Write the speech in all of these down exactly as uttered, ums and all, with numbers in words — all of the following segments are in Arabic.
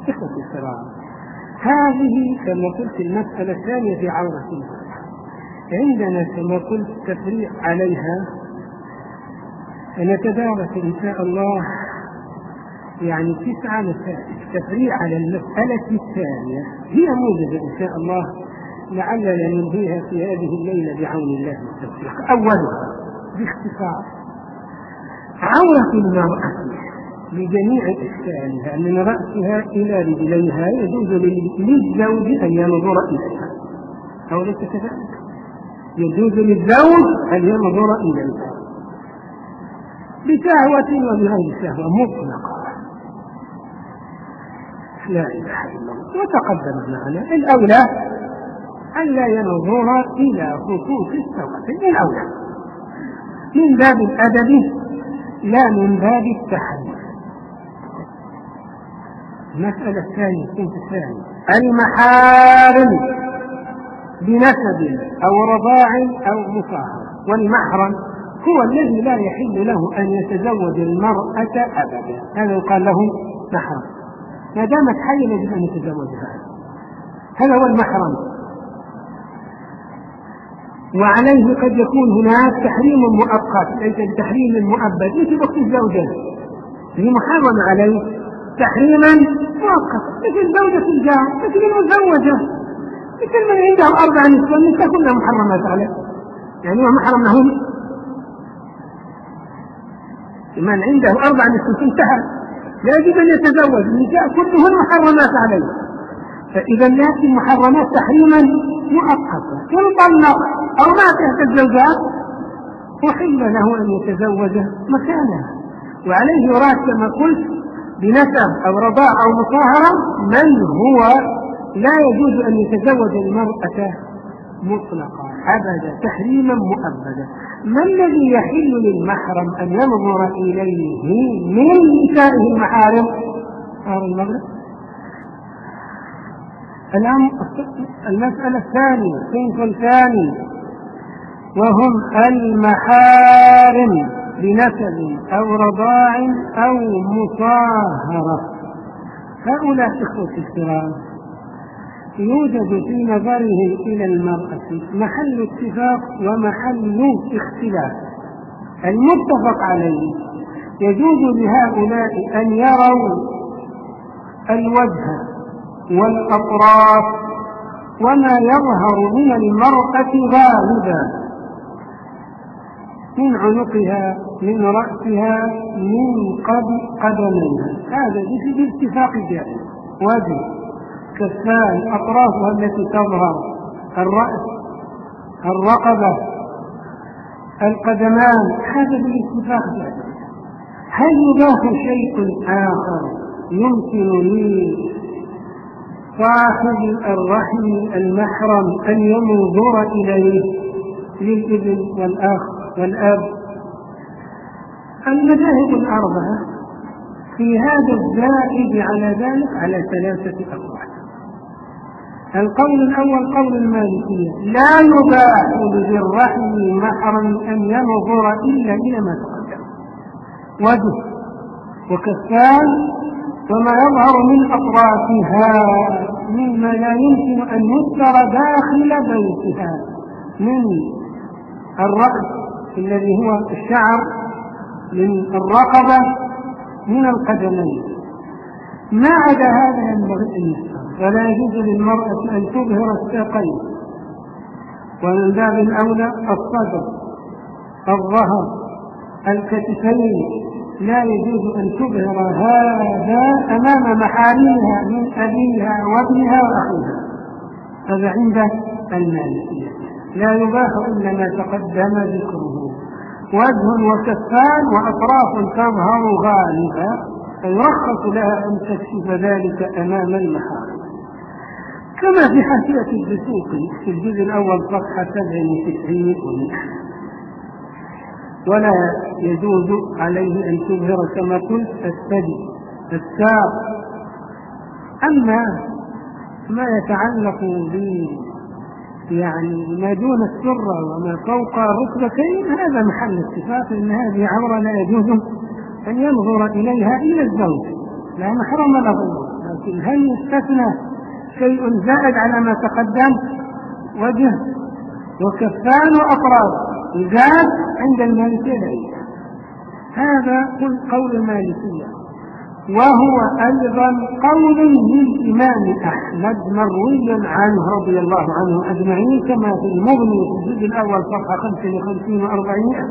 إخوة الكرام، هذه كما قلت المسألة الثانية في عورة المرأة. عندنا كما قلت تفريع عليها، نتدارس إن شاء الله يعني تسعة مسائل. تفريع على المسألة الثانية هي موجودة إن شاء الله، لعلنا ننهيها في هذه الليلة بعون الله والتوفيق. أولها باختصار عورة المرأة لجميع أشكالها من رأسها إلى رجليها يجوز للزوج أن ينظر إليها، أو ليس كذلك؟ يجوز للزوج أن ينظر إليها بشهوة وبغير شهوة مطلقة، لا إله إلا الله. وتقدم معنا الأولى ألا ينظر إلى خصوص السوء، الأولى من باب الأدب لا من باب التحدي. المسألة الثانية الصنف الثاني المحارم بنسب أو رضاع أو مصاهرة. والمحرم هو الذي لا يحل له أن يتزوج المرأة أبدا، هذا يقال له محرم، ما دامت حية يجب أن يتزوجها، هذا هو المحرم. وعليه قد يكون هناك تحريم مؤقت ليس بتحريم مؤبد، مثل وقت الزوجة هي محرم عليه تحريما مؤقت، مثل زوجة الجار، مثل المزوجة، مثل من عنده أربع نسوة النساء كلها محرمات عليه، يعني هو محرم لهم. من عنده أربع نسوة انتهى، لا يجب أن يتزوج، النساء كلهن محرمات عليه. فإذا نأتي محرمات تحريما مؤقتا، إن طلق أو ماتت الزوجات أحل له أن يتزوج مكانها. وعليه يراد كما قلت بنسب أو رضاع أو مصاهرة من هو لا يجوز أن يتزوج المرأة مطلقا أبدا تحريما مؤبدا. ما الذي يحل للمحرم أن ينظر إليه من نسائه المحارم؟ صار المغرب. الآن المسألة الثانية الصنف الثاني وهم المحارم بنسب أو رضاع أو مصاهرة. هؤلاء إخوة الكرام يوجد في نظرهم إلى المرأة محل اتفاق ومحل اختلاف. المتفق عليه يجوز لهؤلاء أن يروا الوجه والأطراف وما يظهر من المرأة غالبا من عنقها من رأسها من قدميها، هذا باتفاق جائز. وجه كفان أطرافها التي تظهر، الرأس، الرقبة، القدمان، هذا بالاتفاق جائز. هل يضاف شيء آخر يمكن لي صاحب الرحم المحرم أن ينظر إليه للابن والأخ والأب؟ المذاهب الأربعة في هذا الزائد على ذلك على ثلاثة أقوال. القول الأول قول المالكية لا يباح لذي الرحم محرم أن ينظر إلا إلى ما تقدم، وجه وكفان وما يظهر من أطرافها مما لا يمكن أن يذكر داخل بيتها من الرأس الذي هو الشعر، من الرقبة، من القدمين. ما عدا هذا ينبغي أن يذكر، ولا يجوز للمرأة أن تظهر الساقين، ومن باب الأولى الصدر، الظهر، الكتفين، لا يجوز أن تظهر هذا أمام محارمها من أبيها وابنها وأخيها. هذا عند المالكية لا يباح إلا ما تقدم ذكره، وجه وكفان وأطراف تظهر غالبا، فيرخص لها أن تكشف ذلك أمام المحارم. كما في حاشية الدسوقي في الجزء الأول صفحة سبع وتسعين. ولا يجوز عليه أن تظهر كما قلت الثدي، الساق. أما ما يتعلق ب يعني ما دون السرة وما فوق الركبتين هذا محل اتفاق ان هذه عورة لا يجوز ان ينظر اليها الا الزوج، لا محرم له، لكن هل يستثنى شيء زائد على ما تقدم؟ وجه وكفان وأطراف زاد عند المالكية. هذا قول المالكية، وهو أيضا قول للإمام أحمد مروي عنه رضي الله عنه أجمعين كما في المغني في الجزء الأول صفحة خمسة وخمسين وأربعين.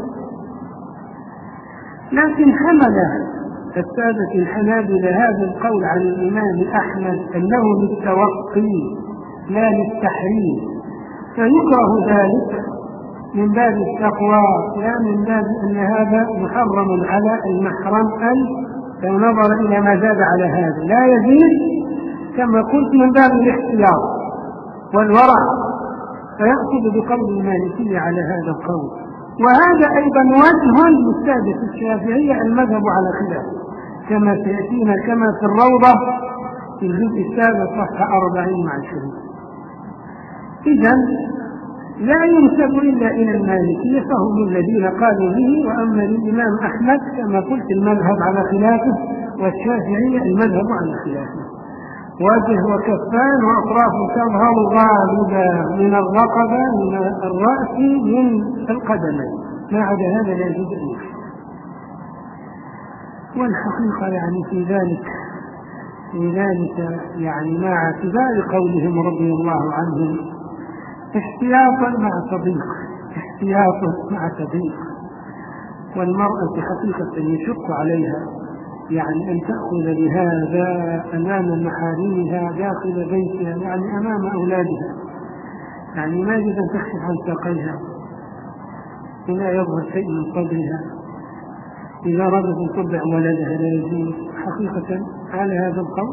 لكن حمل السادة الحنابلة هذا القول عن الإمام أحمد أنه للتوقي لا للتحريم، فيكره ذلك من باب التقوى لا من باب أن هذا محرم على المحرم، أن لو نظر إلى ما زاد على هذا لا يزيد كما قلت من باب الاحتياط والورع، فيأخذ بقول المالكية على هذا القول. وهذا أيضا وجه للسادة الشافعية المذهب على خلافه كما سيأتينا كما في الروضة في الجزء السابع صفحة أربعين مع الشهود. إذن لا ينسب إلا إلى المالكية فهم الذين قالوا به، وأما الإمام أحمد كما قلت المذهب على خلافه والشافعية المذهب على خلافه. وجه وكفان وأطراف تظهر غالبا من الرقبة من الرأس من القدمين، ما عدا هذا لا يجوز أن يحصل. والحقيقة يعني في ذلك في ذلك يعني مع اعتبار قولهم رضي الله عنهم احتياطا مع صديق احتياطا مع صديق والمرأة حقيقة يشق عليها يعني أن تأخذ بهذا أمام محارمها داخل بيتها، يعني أمام أولادها، يعني ما يجب أن تكشف عن ساقيها ولا يظهر شيء من صدرها، إذا أرادت أن ترضع ولدها لا يجوز حقيقة على هذا القول.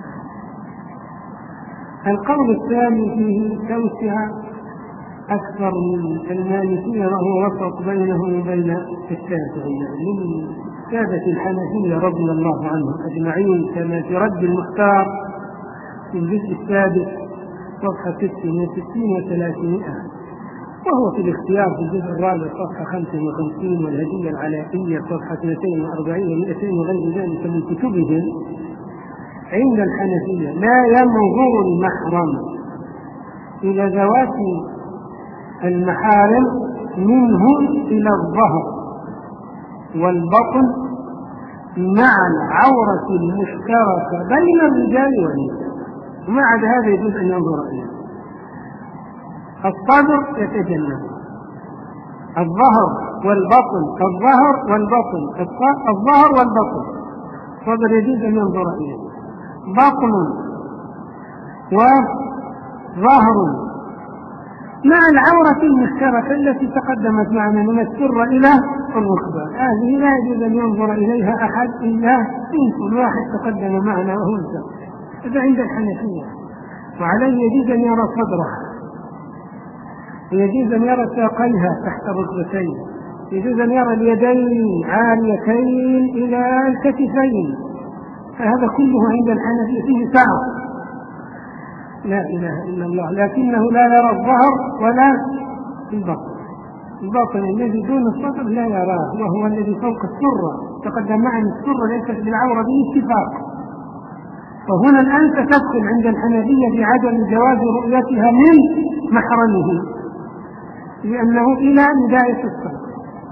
القول الثاني فيه توسعة أكثر من المالكية وهو وسط بينه وبين الشافعية من سادة الحنفية رضي الله عنهم أجمعين كما في رد المختار في الجزء السادس صفحة ست وستين وثلاثمائة، وهو في الاختيار في الجزء الرابع صفحة خمسة وخمسين، والهدية العلائية صفحة اثنتين وأربعين ومئتين وغير ذلك من كتبهم. عند الحنفية لا ينظر المحرم إلى ذوات المحارم منهم إلى الظهر والبطن مع العورة المشتركة بين الرجال والنساء، وما عدا هذا يجوز أن ينظر إليه. الصدر يتجنب، الظهر والبطن، الظهر والبطن، الظهر والبطن، الصدر يجوز أن ينظر إليه، بطن وظهر مع العورة المشتركة التي تقدمت معنا من السرة إلى الركبة، هذه لا يجوز أن ينظر إليها أحد إلا إنس واحد تقدم معنا وهو الزوج. هذا عند الحنفية. وعليه يجوز أن يرى صدرها، ويجوز أن يرى ساقيها تحت الركبتين، يجوز أن يرى اليدين عاليتين إلى الكتفين، فهذا كله عند الحنفية فيه سعة لا إله إلا الله، لكنه لا يرى الظهر ولا البطن. البطن الذي دون الصدر لا يراه، وهو الذي فوق السرة، تقدم معنا السرة ليست بالعورة باتفاق. فهنا الآن ستدخل عند الحنفية بعدم جواز رؤيتها من محرمه لأنه إلى بداية الصدر،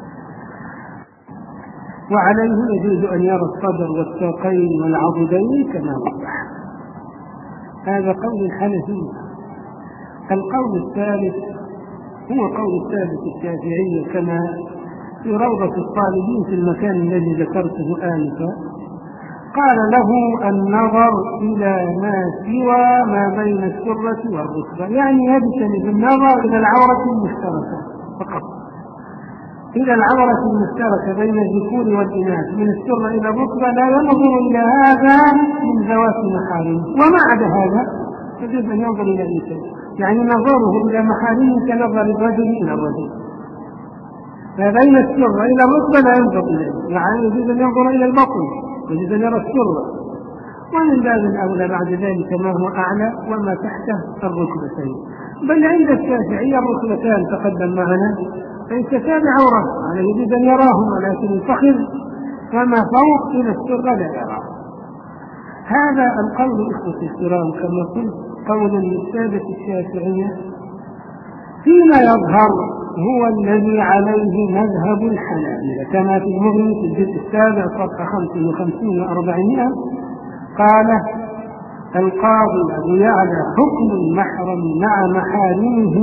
وعليه يجوز أن يرى الصدر والساقين والعضدين كما وضح. هذا قول الحنفية. القول الثالث هو قول الثالث الشافعي كما في روضة الطالبين في المكان الذي ذكرته آنفا، قال له النظر إلى ما سوى ما بين السرة والركبة، يعني يجتنب النظر إلى العورة المشتركة فقط، إلى العورة المشتركة بين الذكور والإناث من السرة إلى الركبة، لا ينظر إلى هذا من ذوات محارمه، وما عدا هذا يجب أن ينظر إلى النساء، يعني نظره إلى محارمه كنظر الرجل إلى الرجل، فبين السرة إلى الركبة لا ينظر إليه، يعني يجب أن ينظر إلى البطن، يجب أن يرى السرة، ومن باب الأولى بعد ذلك ما هو أعلى وما تحته الركبتين. بل عند الشافعية الركبتان تقدم معنا فإنسان عورة، على يجب أن يراهما، لكن الفخذ فما فوق إلى السرة لا يراه. هذا القول إخوتي الكرام كما قلت قول للسادة الشافعية فيما يظهر هو الذي عليه مذهب الحنابلة، كما في المغني في الجزء السابع صفحة خمسة وخمسين وأربعمائة قال القاضي أبو يعلى حكم المحرم مع محارمه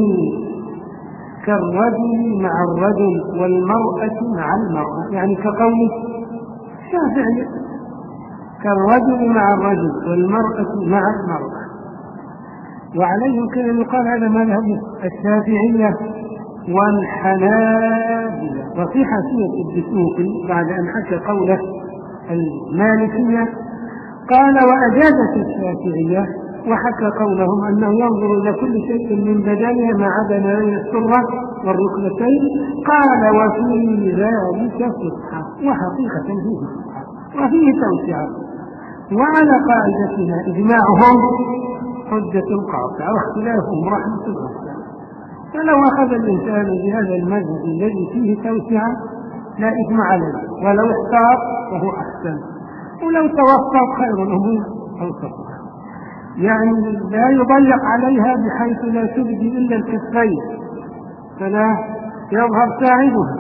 كالرجل مع الرجل والمرأة مع المرأة، يعني كقول الشافعي كالرجل مع الرجل والمرأة مع المرأة. وعليه يمكن أن يقال هذا مذهب الشافعية والحنابلة. وفي حاشية الدسوقي بعد أن حكى قوله المالكية قال وأجازت الشافعية وحكى قولهم أنه ينظر إلى كل شيء من بدنه ما عدا ما بين السرة والركبتين، قال وفي ذلك فسحة، وحقيقة فيه فسحة وفيه توسعة، وعلى قاعدتنا إجماعهم حجة قاطعة واختلافهم رحمة الله. فلو أخذ الإنسان بهذا المذهب الذي فيه توسعة لا إثم عليه، ولو اختار فهو أحسن، ولو توفق خير الأمور أوسطها، يعني لا يضيق عليها بحيث لا تبدي إلا الكفين فلا يظهر ساعدها،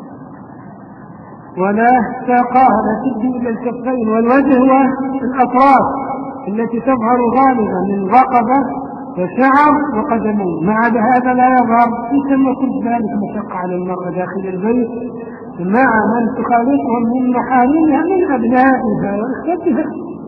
ولا ساقاها لا تبدي إلا الكفين والوجه والأطراف التي تظهر غالبا من رقبة وشعر وقدمين، ما عدا هذا لا يظهر. كما قلت ذلك مشقة على المرأة داخل البيت مع من تخالطهم من محارمها من أبنائها وإخوتها.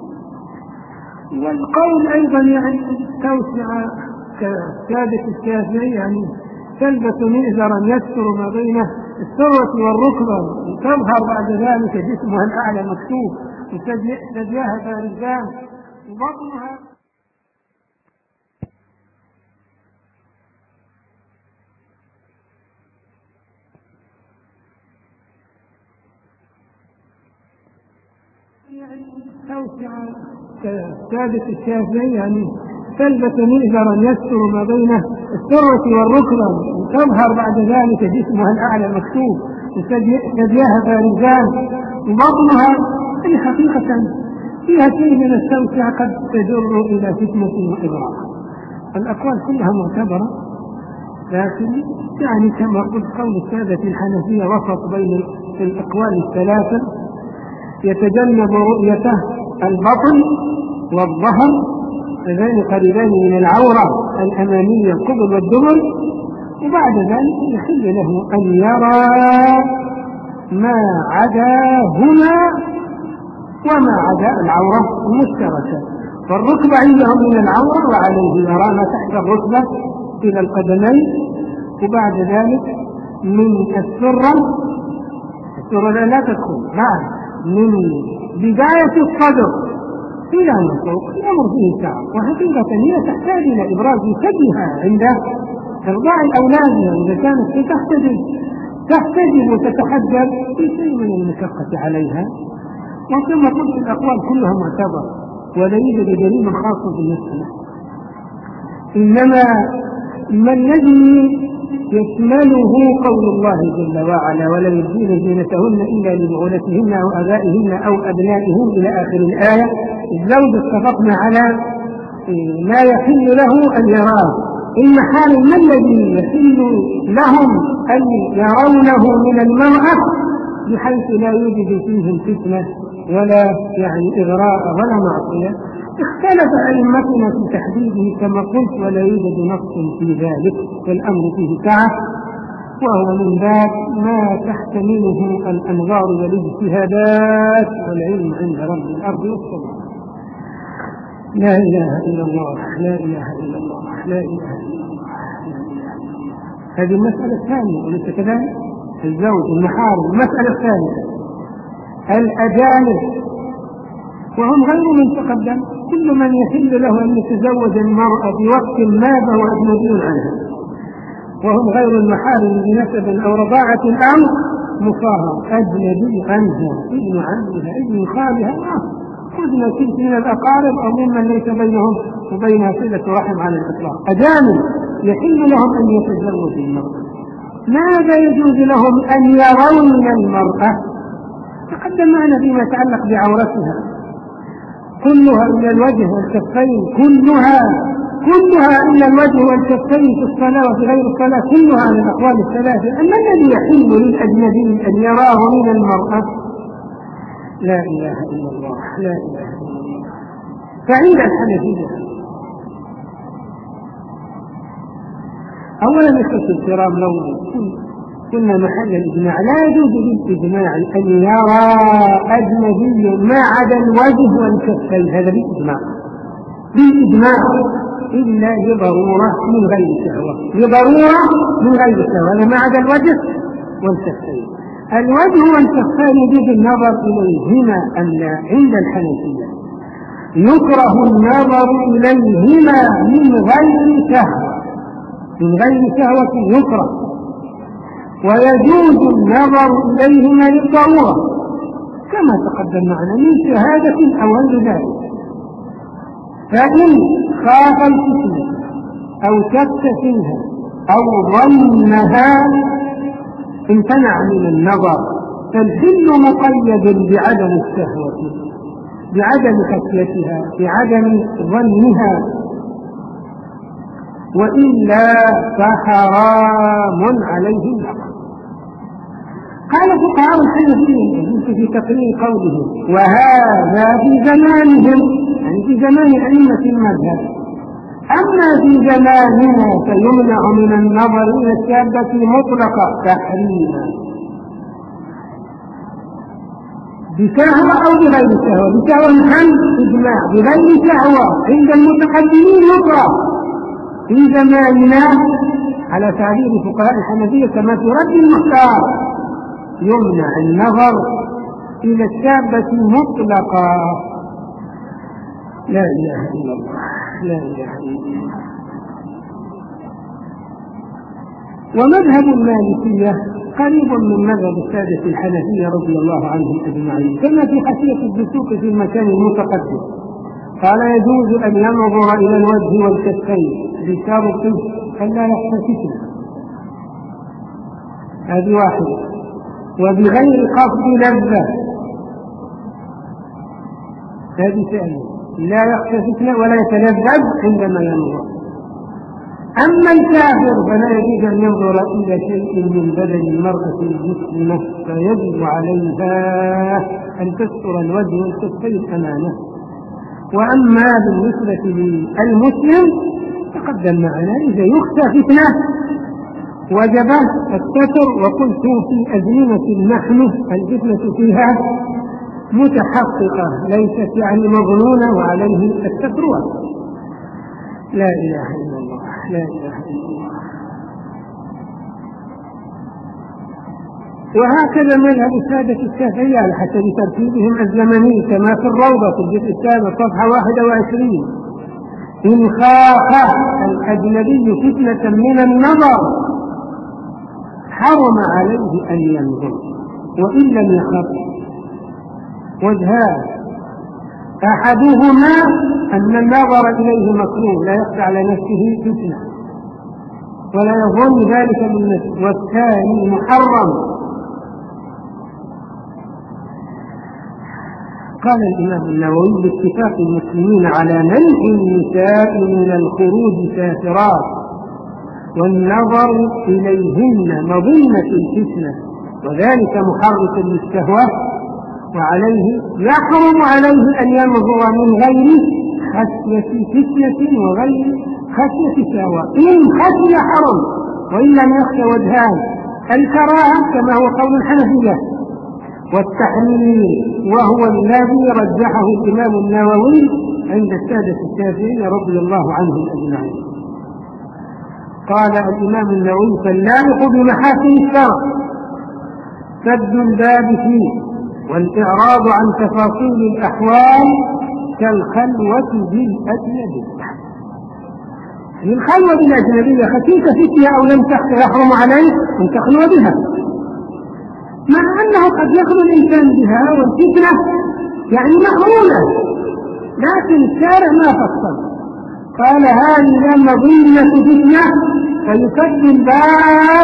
والقول أيضا يعني توسع كسادة الشافعي، يعني تلبس مئزرا يستر ما بين السرة والركبة وتظهر بعد ذلك جسمها الأعلى مكتوب وثدياها بارزان وبطنها. يعني توسع كسادة الشافعي، يعني تلبس مئزرا يستر ما بين السرة والركبة وتظهر بعد ذلك جسمها الأعلى مكتوب وثدياها بارزان وبطنها، أي حقيقة فيها شيء من التوسع قد تجر إلى فتنة وإغراء. الأقوال كلها معتبرة، لكن يعني كما قلت قول السادة الحنفية وسط بين الأقوال الثلاثة، يتجنب رؤيته البطن والظهر هذان قريبان من العورة الأمامية القبل والدبر، وبعد ذلك يحل له أن يرى ما عداهما وما عدا العورة المشتركة. فالركبة عندهم من العورة وعليه يرى ما تحت الركبة إلى القدمين، وبعد ذلك من السرة السرة لا تدخل معه من بداية الصدر إلى الفوق الأمر فيه سعة، وحقيقة هي تحتاج إلى إبراز ثديها عند إرضاع الأولاد، إذا كانت تحتجب تحتجب وتتحجب في شيء من المشقة عليها. وكما قلت الأقوال كلها معتبرة ولا يوجد دليل خاص بالمسألة، إنما ما الذي يشمله قول الله جل وعلا ولا يبدين زينتهن إلا لبعولتهن أو آبائهن أو أبنائهن إلى آخر الآية. الزوج اتفقنا على ما يحل له أن يراه، المحارم ما الذي يحل لهم أن يرونه من المرأة بحيث لا يوجد فيهم فتنة ولا يعني إغراء ولا معصية. اختلف أئمتنا في تحديده كما قلت، ولا يوجد نص في ذلك، والأمر فيه سعة، وهو من باب ما تحتمله الأنظار والاجتهادات، والعلم عند رب الأرض والسماء. لا إله إلا الله لا إله إلا الله لا إله إلا الله. هذه المسألة الثانية، وليس كذلك؟ الزوج المحارم. المسألة الثانية الأجانب، وهم غير من تقدم، كل من يحل له أن يتزوج المرأة بوقت ما فهو أجنبي عنها، وهم غير المحارم بنسب أو رضاعة أو مصاهرة، أجنبي عنها، ابن عمها ابن خالها، خذنا كنت من الأقارب أو ممن ليس بينهم وبينها صلة رحم على الإطلاق. أجانب يحل لهم أن يتزوجوا المرأة. ماذا يجوز لهم أن يرون المرأة؟ تقدم معنا فيما يتعلق بعورتها، كلها إلا الوجه والكفين، كلها كلها إلا الوجه والكفين في الصلاة وفي غير الصلاة، كلها عن الأقوال الثلاثة. أما الذي يحل للأجنبي أن يراه من المرأة لا إله إلا الله، لا إله إلا الله. فعند الحنفية أولا إخوة الكرام، لو كنا محل الإجماع لا يجوز للإجماع أن يرى أجنبي ما عدا الوجه والكفين، هذا بالإجماع بالإجماع، إلا لضرورة من غير شهوة، لضرورة من غير شهوة، هذا ما عدا الوجه والكفين. الوجه والكفين يجب النظر إليهما أم لا؟ عند الحنفية يكره النظر إليهما من غير شهوة، من غير شهوة يكره، ويجوز النظر إليهما للضرورة كما تقدم معنا من شهادة أو غير ذلك. فإن خاف الفتنة أو شك فيها أو ظنها امتنع من النظر، فالحل مقيد بعدم الشهوة، بعدم خشيتها، بعدم ظنها، وإلا فحرام عليه النظر. قال فقهاء الحنفية في تقرير قولهم وهذا في زمانهم، يعني في زمان أئمة المذهب، أما في زماننا فيمنع من النظر إلى الشابة مطلقا تحريما بشهوة أو بغير شهوة. بشهوة الحمد إجماع، بغير شهوة عند المتقدمين يكره. في زماننا على تعبير فقهاء الحنفية كما في رد المختار يمنع النظر إلى الشابة مطلقا. لا إله إلا الله، لا إله إلا الله. ومذهب المالكية قريب من مذهب السادة الحنفية رضي الله عنهم أجمعين، كما في خشية الدسوق في المكان المتقدم. قال يجوز أن ينظر إلى الوجه والكفين بشرط ألا يحتفظ، هذه واحدة، وبغير قصد لذة، هذه ثانية، لا يحتفظ ولا يتلذذ عندما ينظر. أما الكافر فلا يجوز أن ينظر إلى شيء من بدن المرأة المسلمة، فيجب عليها أن تستر الوجه والكفين أمامه. وأما بالنسبة للمسلم تقدم معنا إذا يخشى فتنة وجب الستر، وقلت في أزمنة نحن الفتنة فيها متحققة ليست يعني مظنونة وعليه الستر. لا إله إلا الله، لا إله إلا الله. وهكذا مذهب السادة الشافعية على حسب ترتيبهم الزمني كما في الروضة في الجزء السابع صفحة واحد وعشرين: إن خاف الأجنبي فتنة من النظر حرم عليه أن ينظر، وإن لم يخف وجهان: أحدهما أن النظر إليه مكروه لا يخفى على نفسه فتنة ولا يظن ذلك من نفسه، والثاني محرم. قال الإمام النووي باتفاق المسلمين على منع النساء من الخروج سافرات والنظر إليهن مظنة الفتنة، وذلك محرك للشهوة، وعليه يحرم عليه أن ينظر من غير خشية فتنة وغير خشية شهوة. إن خشي حرم، وإن لم يخشى وجهان: الكراهة كما هو قول الحنفية، والتحليل وهو الذي رجحه الإمام النووي عند السادة الشافعية رضي الله عنهم أجمعين. قال الإمام النووي: فاللائق بمحاسن الشرع سد الباب فيه والإعراض عن تفاصيل الأحوال كالخلوة بالأجنبي. الخلوة بالأجنبية خشيت فتنة أو لم تخشى يحرم عليك أن تخلو بها، مع أنه قد يخلو الإنسان بها والفتنة يعني مأمونة، لكن الشارع ما فصل، قال هذه مظنة فتنة فيسد الباب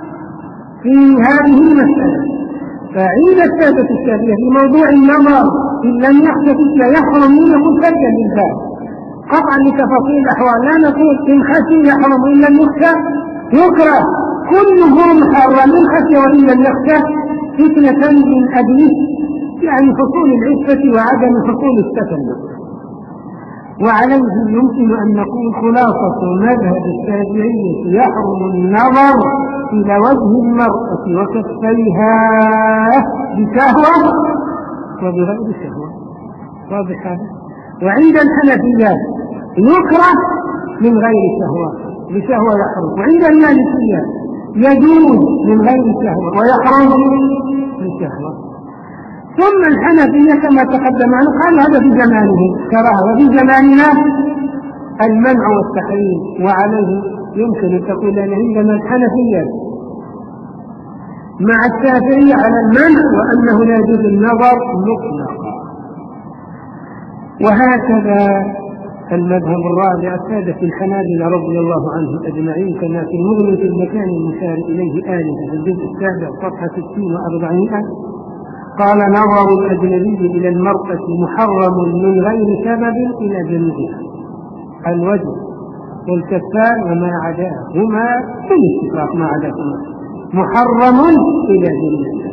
في هذه المسألة. فعند السادة الشافعية في موضوع النظر إن لم يخشى فتنة يحرم منه مرتدا للباب قطعا لتفاصيل الأحوال. لا نقول إن خشي يحرم وإن لم يخشى يكره، كله محرم إن خشي وإن لم يخشى فتنة من أجله يعني حصول العفة وعدم حصول التكلف. وعليه يمكن أن نقول خلاصة مذهب الشافعية يحرم النظر إلى وجه المرأة وكفيها بشهوة وبغير شهوة. واضح هذا؟ وعند الحنفيات يكره من غير شهوة، بشهوة يحرم. وعند المالكية يجوز من غير شهوة ويحرم بشهوة. ثم الحنفية كما تقدم عنه قال هذا في زمانه كراهة، وفي زماننا المنع والتحريم. وعليه يمكن أن تقول أن عندنا الحنفية مع الشافعية على المنع وأنه لا يجوز النظر مطلقا. وهكذا المذهب الرابع السادة الحنابلة رضي الله عنهم أجمعين كما في المغني في المكان المشار إليه آنفا في الجزء السابع صفحة ستين وأربعمائة قال نظر الأجنبي إلى المرأة محرم من غير سبب إلى جنبها الوجه والكفان وما عداهما بالاتفاق ما عداهما محرم إلى جنبها.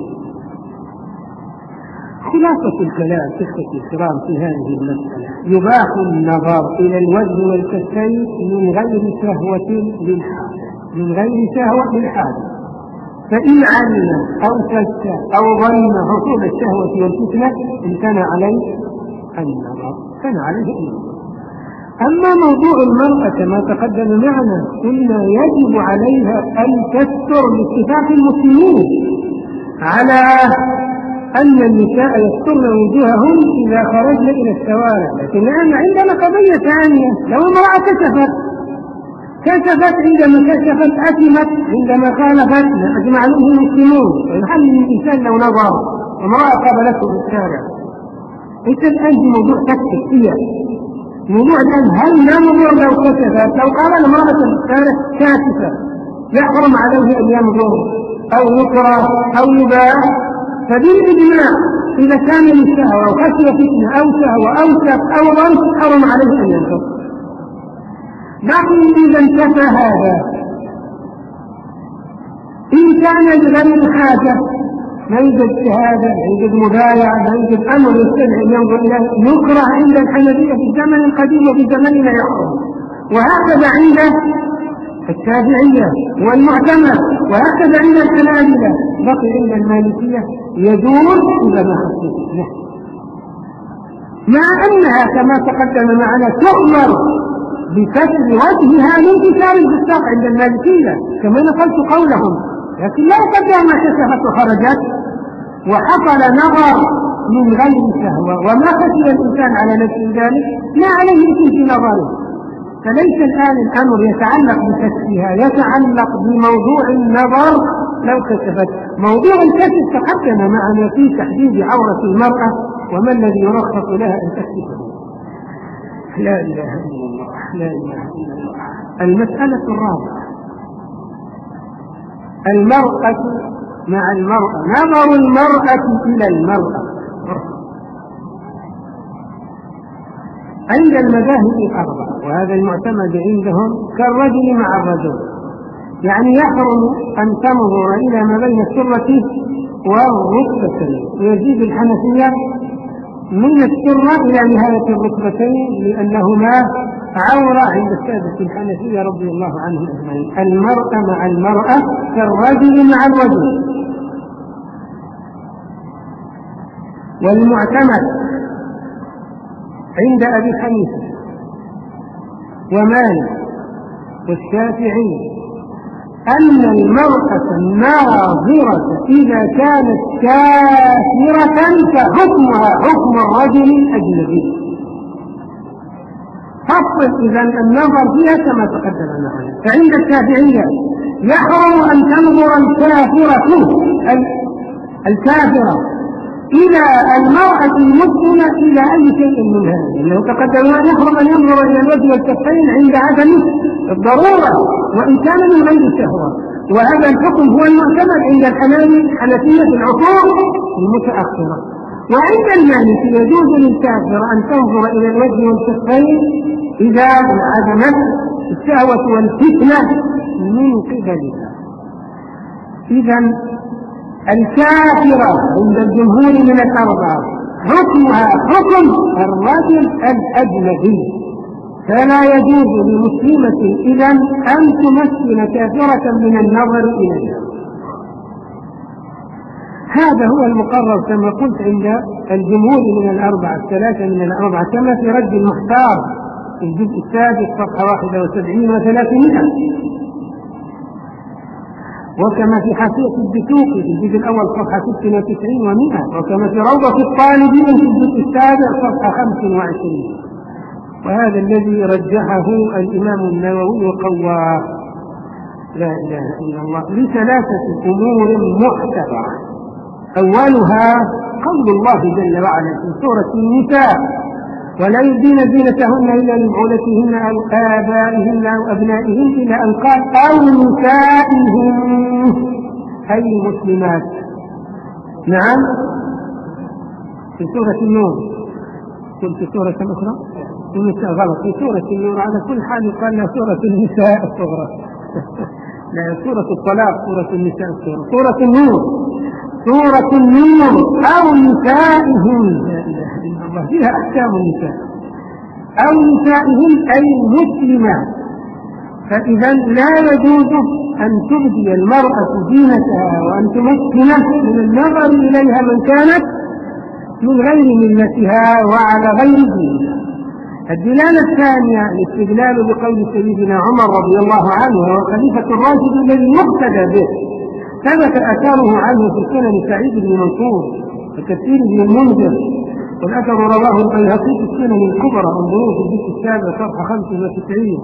خلاصة الكلام إخوة الكرام في هذه المسألة يباح النظر إلى الوجه والكفين من غير شهوة للحاجة من غير شهوة للحاجة فإن علم أو شك أو ظن حصول الشهوة والفتنة امتنع عليه النظر كان عليه النظر. أما موضوع المرأة كما تقدم معنا قلنا يجب عليها أن تستر باتفاق المسلمين على أن النساء يسترن وجوههم إذا خرجن إلى الشوارع. لكن الآن عندنا قضية ثانية، لو امرأة كشفت كشفت عندما كشفت أثمت عندما خالفت أجمع عليه المسلمون. هل الإنسان لو نظر امرأة قابلته في الشارع إيش الآن في موضوع تكشف فيها موضوع الآن هل ننظر لو كشفت لو قابل امرأة في الشارع كاشفة يحرم عليه أن ينظر أو يكره أو يباح؟ فبالإجماع إذا كان للشهوة وخشية فتنة أو شهوة أو شك أو ظن حرم عليه أن ينظر. لكن إذا انتفى هذا إن كان لغير حاجة لا يوجد شهادة لا يوجد مبايعة لا يوجد أمر يستدعي أن ينظر إليه يكره عند الحنفية في الزمن القديم وفي زمننا يحرم. وهكذا عند الشافعية والمعتمد وهكذا عند الحنابلة. بقي عند المالكية يجوز إذا ما حصلت مع أنها كما تقدم معنا تؤمر بكسر وجهها من كتاب الفساق عند المالكية كما نقلت قولهم. لكن لو قدر ما كشفت وخرجت وحصل نظر من غير شهوة وما خشي الإنسان على نفسه ذلك ما عليه إثم في نظره. فليس الآن الأمر يتعلق بكشفها يتعلق بموضوع النظر لو كشفت. موضوع الكشف تقدم معنا في تحديد عورة المرأة وما الذي يرخص لها أن تكشفه. لا إله إلا الله لا إله إلا الله. المسألة الرابعة المرأة مع المرأة نظر المرأة إلى المرأة عند المذاهب الأربعة وهذا المعتمد عندهم كالرجل مع الرجل يعني يحرم أن تنظر إلى ما بين السرة والركبتين. ويزيد الحنفية من السرة إلى نهاية الركبتين لأنهما عورة عند السادة الحنفية رضي الله عنهم أجمعين. المرأة مع المرأة كالرجل مع الرجل. والمعتمد عند أبي حنيفة ومالك والشافعي أن المرأة الناظرة إذا كانت كافرة فحكمها حكم الرجل الأجنبي. فصل إذا النظر فيها كما تقدم معنا. فعند الشافعية يحرم أن تنظر الكافرة الكافرة إلى المرأة المسلمة إلى أي شيء من هذا لأنه تقدم أن يحرم أن ينظر إلى الوجه والكفين عند عدم الضرورة وإن كان من غير الشهوة. وهذا الحكم هو المعتمد عند الحنفية في العصور المتأخرة. وعند المالك يجوز للكافر أن تنظر إلى الوجه والكفين إذا انعدمت الشهوة والفتنة من قبلها. إذا الكافرة عند الجمهور من الأربعة حكمها حكم الرجل الأجنبي، فلا يجوز لمسلمة إذن أن تمثل كافرة من النظر إليها. هذا هو المقرر كما قلت عند الجمهور من الأربعة، الثلاثة من الأربعة، كما في رد المحتار في الجزء السادس صفحة واحدة وسبعين وثلاثمائة، وكما في حاشية الدسوقي في الجزء الأول صفحة ست وتسعين ومئة، وكما في روضة الطالبين في الجزء السابع صفحة خمس وعشرين. وهذا الذي رجحه الإمام النووي وقواه. لا إله إلا الله، لثلاثة أمور معتبرة. أولها قول الله جل وعلا في سورة النساء: ولا يبدين زينتهن إلا لبعولتهن أو آبائهن أو أبنائهن إلى أن قال أو نسائهن، أي المسلمات. نعم، في سورة النور. قلت في سورة أخرى النساء غلط، في سورة النور. على كل حال يقال لها سورة النساء الصغرى. لا، سورة الطلاق سورة النساء الصغرى. سورة النور سورة النور أو نسائهم، لا إله إلا الله، فيها أحكام النساء. أو نسائهم أي مسلمات. فإذا لا يجوز أن تبدي المرأة دينتها وأن تمكن من النظر إليها من كانت من غير ملتها وعلى غير دينها. الدلالة الثانية الاستدلال بقول سيدنا عمر رضي الله عنه وهو الخليفة الراشد الذي يقتدى به، ثبت أثاره عنه في سنن سعيد بن منصور وكثير بن المنذر، والأثر رواه البيهقي في السنن الكبرى انظروا في الجزء السابع صفحة خمسة وتسعين،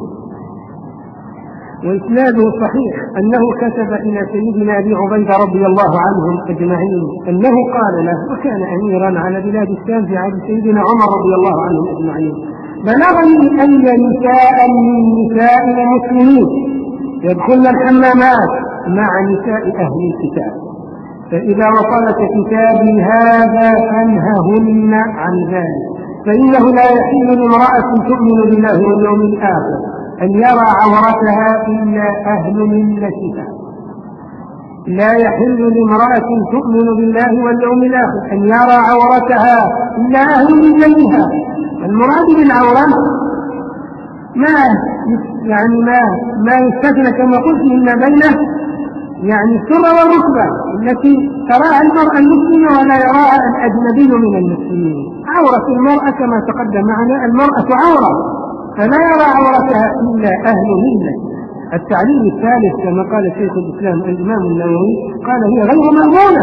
وإسناده صحيح، أنه كتب إلى سيدنا أبي عبيدة رضي الله عنهم أجمعين أنه قال له، وكان أميرا على بلاد الشام في عهد سيدنا عمر رضي الله عنهم أجمعين: بلغني أن نساء من نساء المسلمين يدخلن الحمامات مع نساء أهل الكتاب، فإذا وصلت كتابي هذا فانههن عن ذلك، فإنه لا يحل لامرأة تؤمن بالله واليوم الآخر أن يرى عورتها إلا أهل ملتها. لا يحل لامرأة تؤمن بالله واليوم الآخر أن يرى عورتها إلا أهل ملتها. المراد بالعورة ما يعني ما ما يستثنى كما قلت مما بينه، يعني السرة والركبة التي تراها المرأة المسلمة ولا يراها الأجنبي من المسلمين. عورة المرأة كما تقدم معنا، المرأة عورة فلا يرى عورتها إلا أهل ملة. التعليل الثالث كما قال شيخ الإسلام الإمام النووي قال: هي غير مأمونة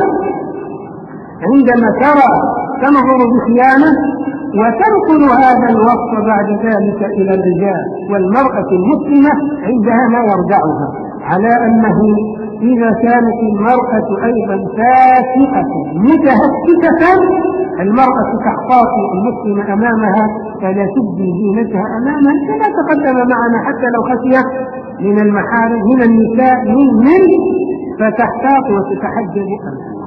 عندما ترى تنظر بخيانة وتنقل هذا الوصف بعد ذلك إلى الرجال، والمرأة المسلمة عندها ما يرجعها، على أنه إذا كانت المرأة أيضا فاسقة متهتكة، المرأة تحتاط المسلمة أمامها فلا تبدي زينتها أمامها كما تقدم معنا، حتى لو خشيت من المحارم من النساء من من فتحتاط وتتحجب أمامها.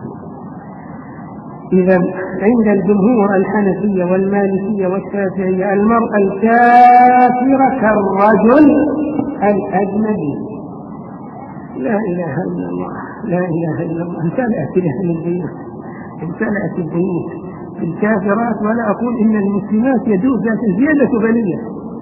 إذا عند الجمهور الحنفية والمالكية والشافعية المرأة الكافرة كالرجل الأجنبي. لا إله إلا الله، لا إله إلا الله. امتلأت لهم البيوت، امتلأت البيوت الكافرات. ولا أقول إن المسلمات يجوز ذات زيادة بلية،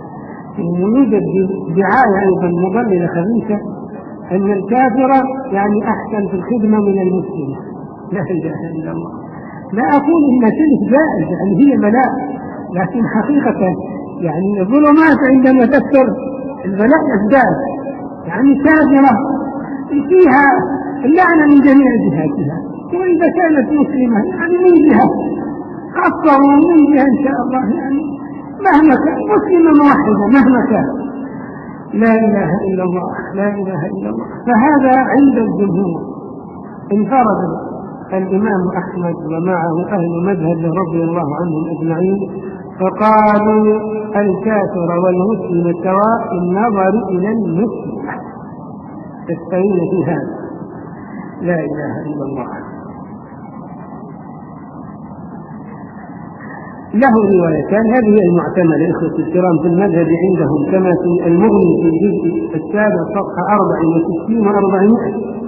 يوجد دعاية أيضا مضللة خبيثة أن الكافرة يعني أحسن في الخدمة من المسلمة. لا إله إلا الله. لا أقول إن تلك جائز، يعني هي بلاء، لكن حقيقة يعني الظلمات عندما تكثر البلاء يزداد. يعني كافرة فيها اللعنة من جميع جهاتها، وإذا كانت مسلمة يعني من جهة خاصة ومن جهة إن شاء الله، يعني مهما كان مسلمة موحدة مهما كان. لا إله إلا الله، لا إله إلا الله. فهذا عند الجمهور. انفرد الإمام أحمد ومعه أهل مذهب رضي الله عنهم أجمعين فقالوا الكافر والمسلم سواء النظر إلى المسلم، تستوين في هذا. لا إله إلا الله. له روايتان، هذه المعتمدة إخوة الكرام في المذهب عندهم كما في المغني في الجزء السابع صفحة أربع وستين وأربعمائة.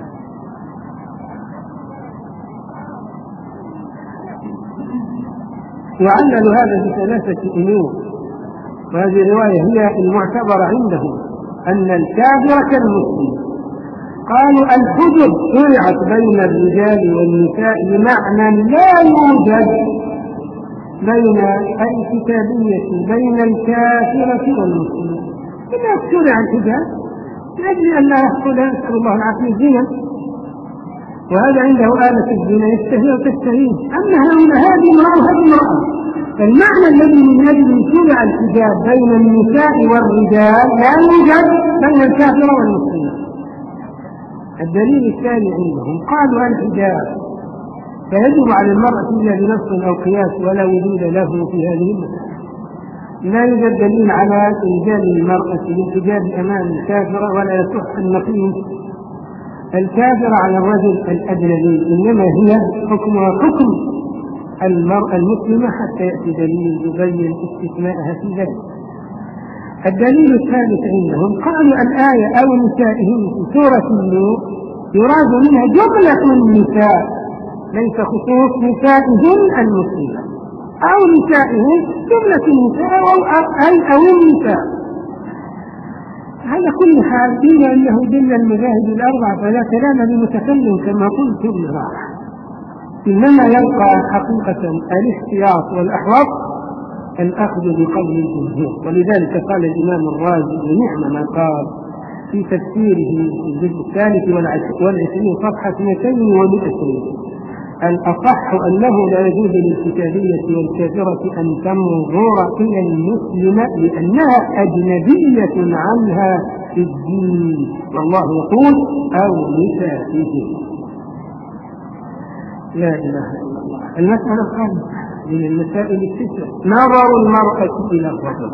وعللوا هذا بثلاثة أمور، وهذه الرواية هي المعتبرة عندهم، أن الكافر كالمسلم. قالوا الحجب شرعت بين الرجال والنساء بمعنى لا يوجد بين الكتابية بين الكافرة والمسلم. لما شرع الحجاب؟ لأجل أن لا يحصل نسأل الله العافية الزنا، وهذا عنده آلة الزنا يستهي وتستهين. أما هنا هذه امرأة وهذه امرأة، فالمعنى الذي من أجل شرع الحجاب بين النساء والرجال لا يوجد بين الكافرة والمسلم. الدليل الثاني عندهم قالوا الحجاب فيجب على المرأة إلا بنص أو قياس ولا وجود له في هذه المسألة. لا يوجد دليل على إلزام المرأة بالحجاب أمام الكافرة، ولا يصح أن نقيم الكافرة على الرجل الأجنبي، إنما هي حكمها حكم المرأة المسلمة حتى يأتي دليل يبين استثناءها في ذلك. الدليل الثالث عندهم قالوا الآية أو نسائهم في سورة النور يراد منها جملة النساء ليس خصوص نسائهن المسلمة، أو نسائهن جملة النساء أي أو النساء. على كل حال بما أنه دل المذاهب الأربعة فلا كلام لمتكلم كما قلت ابن راح، إنما يبقى حقيقة الاحتياط والأحوط الأخذ بقول الجمهور. ولذلك قال الإمام الرازي ونعم ما قال في تفسيره في الجزء الثالث والعشرين صفحة اثنتين ومئتين: الأصح أنه لا يجوز للكتابية والكافرة أن تنظر إلى المسلمة لأنها أجنبية عنها في الدين، والله يقول أو نسائهم. لا إله إلا الله. المسألة الخامسة من المسائل التسع نظر المرأة إلى الرجل.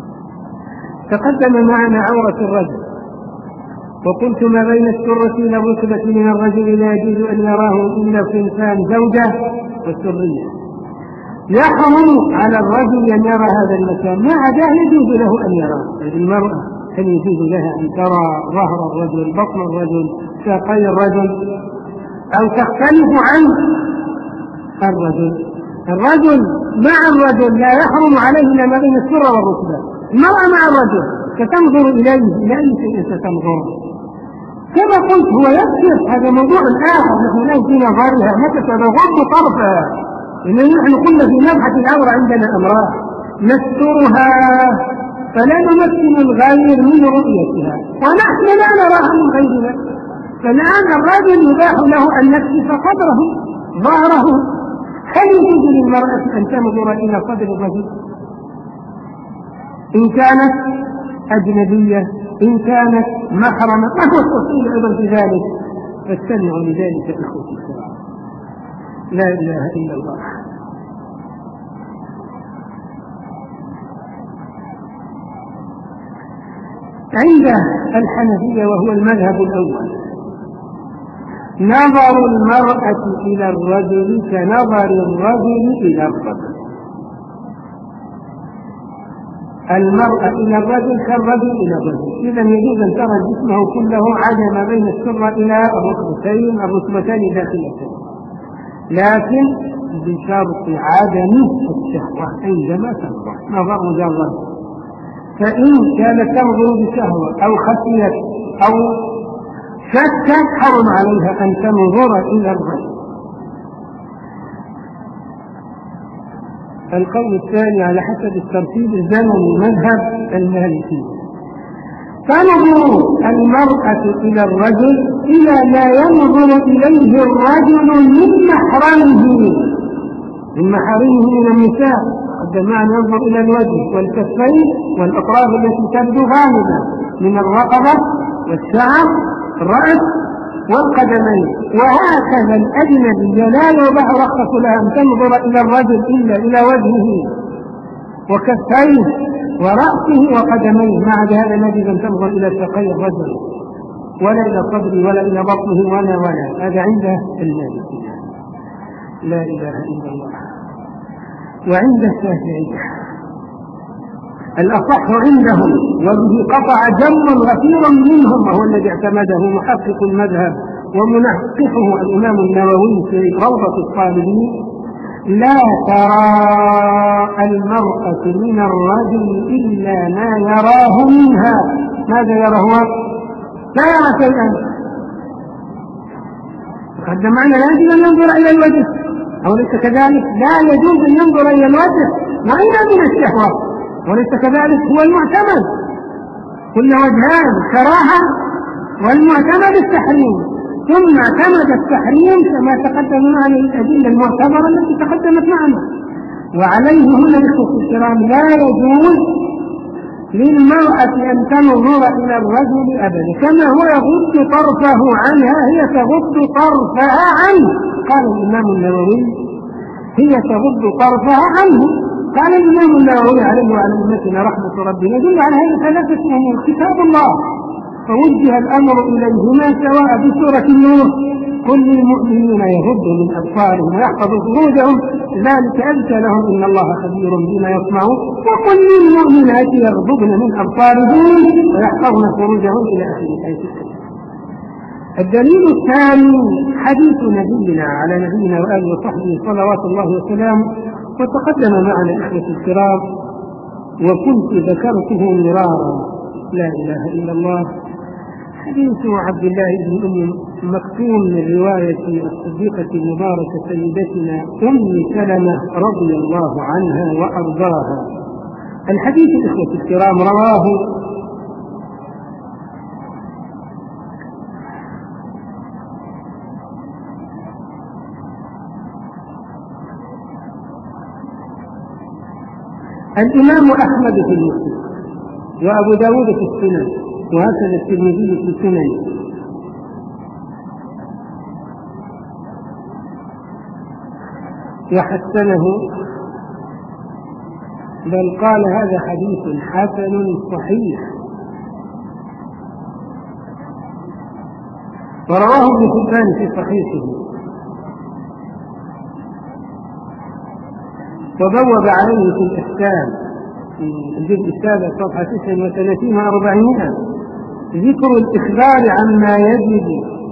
تقدم معنا عورة الرجل، وقلت ما بين السرة إلى الركبة من الرجل لا يجوز أن يراه إلا صنفان زوجة والسرية. يحرم على الرجل أن يرى هذا المكان، ما عداه يجوز له أن يراه. المرأة هل يجوز لها أن ترى ظهر الرجل، بطن الرجل، ساقي الرجل، أو تختلف عن الرجل؟ الرجل مع الرجل لا يحرم عليه إلا ما بين السرة والركبة. المرأة مع الرجل ستنظر إليه، إلى أي شيء ستنظر؟ كما قلت هو يكفر، هذا موضوع آخر نحن لا في نظرها، متى تغض طرفها. إننا نحن قلنا في مبحث العورة عندنا أمران: نسترها فلا نمكن الغير من رؤيتها، ونحن لا نراها من غيرنا. فالآن الرجل يباح له أن يكشف صدره ظهره. هل يجوز للمرأة أن تنظر إلى صدر الرجل إن كانت أجنبية، إن كانت محرمة؟ ما هو التفصيل أيضا في ذلك؟ فاستمعوا لذلك إخوتي الكرام. لا إله إلا الله. عند الحنفية وهو المذهب الأول نظر المرأة إلى الرجل كنظر الرجل إلى الرجل. المرأة إلى الرجل كالرجل إلى الرجل، إذا يجوز أن ترى جسمه كله عدا ما بين السرة إلى الركبتين، الركبتين داخلتين، لكن بشرط عدم الشهوة عندما تنظر، نظر مجرد. فإن كانت تنظر بشهوة أو خفية أو شكت حرم عليها أن تنظر إلى الرجل. القول الثاني على حسب الترتيب الزمني مذهب المالكي: تنظر المرأة إلى الرجل إلى لا ينظر إليه الرجل من محرمه من محارمه من النساء. قد معنى ينظر إلى الوجه والكفين والأطراف التي تبدو غالبا من الرقبة والشعر الرأس والقدمين. وهكذا الأجنبي لا يباح رخص لها أن تنظر إلى الرجل إلا إلى وجهه وكفيه ورأسه وقدميه، مع هذا نجد أن تنظر إلى ساقي الرجل ولا إلى صدره ولا إلى بطنه ولا ولا. هذا عنده المالكية. لا إله إلا الله. وعند الشافعية الأصح عندهم، وبه قطع جم غفير منهم، وهو الذي اعتمده محقق المذهب ومنقحه الإمام النووي في روضة الطالبين: لا ترى المرأة من الرجل إلا ما يراه منها. ماذا يراه؟ لا يرى شيئا. قد معنا لا يجوز أن ينظر إلى الوجه، أو ليس كذلك؟ لا يجوز أن ينظر إلى الوجه معنا من الشهوة، وليس كذلك؟ هو المعتمد، كل وجهان كراهة، والمعتمد التحريم. ثم اعتمد التحريم كما تقدم معنا الأدلة المعتبرة التي تقدمت معنا. وعليه هنا الإخوة الكرام لا يجوز للمرأة أن تنظر إلى الرجل أبدا، كما هو يغض طرفه عنها هي تغض طرفها عنه. قال الإمام النووي: هي تغض طرفها عنه. قال الإمام النووي عليه وعلى أمتنا رحمة ربنا: يدل على هذه ثلاثة أمور: كتاب الله فوجه الأمر إليهما سواء في سورة النور: قل للمؤمنين يغضوا من أبصارهم ويحفظوا فروجهم ذلك أزكى لهم إن الله خبير بما يصنعون، وقل للمؤمنات يغضبن من أبصارهن ويحفظن فروجهم إلى آخر الآية. الدليل الثاني حديث نبينا على نبينا وآله وصحبه صلوات الله وسلامه، وتقدم معنا الإخوة الكرام وكنت ذكرته مرارا: لا إله إلا الله. حديث عبد الله بن أم مكتوم من رواية الصديقة المباركة سيدتنا أم سلمة رضي الله عنها وأرضاها. الحديث الإخوة الكرام رواه الإمام أحمد في المسند، وأبو داود في السنن، وهكذا الترمذي في السنن. وحسنه، بل قال هذا حديث حسن صحيح. ورواه ابن حبان في صحيحه، وبوب عليه في الإحكام في الجزء السابع صفحة تسعة وثلاثين وأربعمائة ذكر الإخبار عما يجب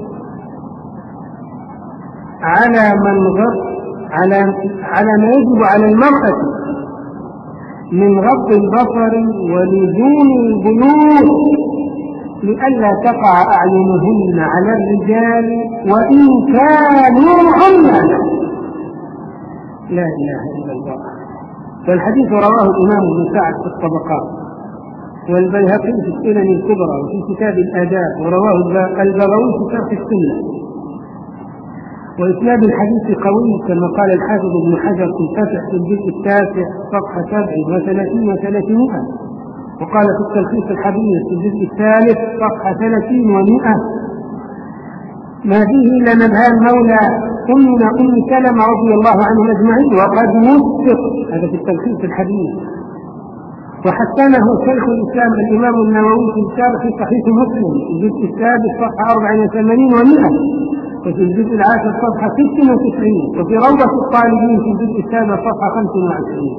على من غض على على ما يجب على المرأة من غض البصر ولزوم البيوت لئلا تقع أعينهن على الرجال وإن كانوا عميانا. لا إله إلا الله. والحديث رواه الإمام ابن سعد في الطبقات، والبيهقي في السنن الكبرى وفي كتاب الآداب، ورواه البغوي في شرح السنة. وإسناد الحديث قوي كما قال الحافظ ابن حجر في الفتح في الجزء التاسع صفحة سبع وثلاثين وثلاثمائة، وقال في التلخيص الحديث في الجزء الثالث صفحة ثلاثين ومائة: ما فيه إلا نبهان مولى أمنا أم سلمة رضي الله عنهم أجمعين وقد وثق. هذا في التلخيص الحديث. وحسنه شيخ الإسلام الإمام النووي في شرح صحيح مسلم في الجزء السادس صفحة أربع وثمانين ومائة، وفي الجزء العاشر صفحة ست وتسعين، وفي روضة الطالبين في الجزء السابع صفحة خمس وعشرين.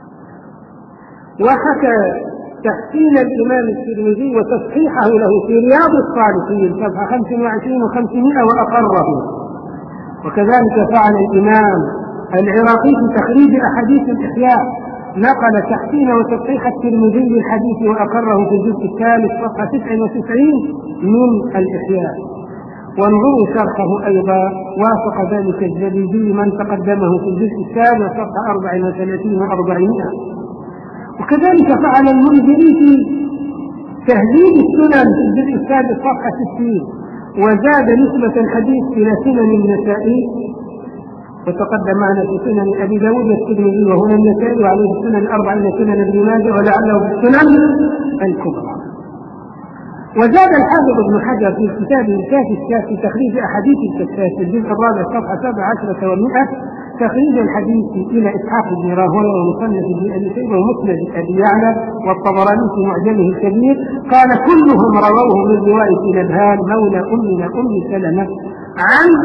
وحكى تحسين الإمام الترمذي وتصحيحه له في رياض الصالحين صفحة خمس وعشرين وخمسمائة وأقره. وكذلك فعل الإمام العراقي في تخريج أحاديث الإحياء، نقل تحسين وتصحيح الترمذي للحديث وأقره في الجزء الثالث صفحة تسعة وتسعين من الإحياء. وانظروا شرحه أيضا وافق ذلك الزبيدي من تقدمه في الجزء السابع صفحة أربع وثلاثين وأربعمائة. وكذلك فعل المنذري في تهذيب السنن في الجزء السادس صفحة ستين، وزاد نسبة الحديث إلى سنن النسائي، وتقدم معنا في سنن أبي داود والترمذي وهنا النسائي، وعليه السنن الأربع إلى سنن ابن ماجه، ولعله في السنن الكبرى. وزاد الحافظ ابن حجر في كتابه الكافي الشاف في تخريج أحاديث الكشاف في الجزء الرابع صفحة سبع عشرة ومائة تخريج الحديث إلى إسحاق بن راهويه ومصنف بن أبي شيبة ومسند أبي يعلى والطبراني في معجمه الكبير، قال كلهم رووه من رواية نبهان مولى أمنا أم سلمة عن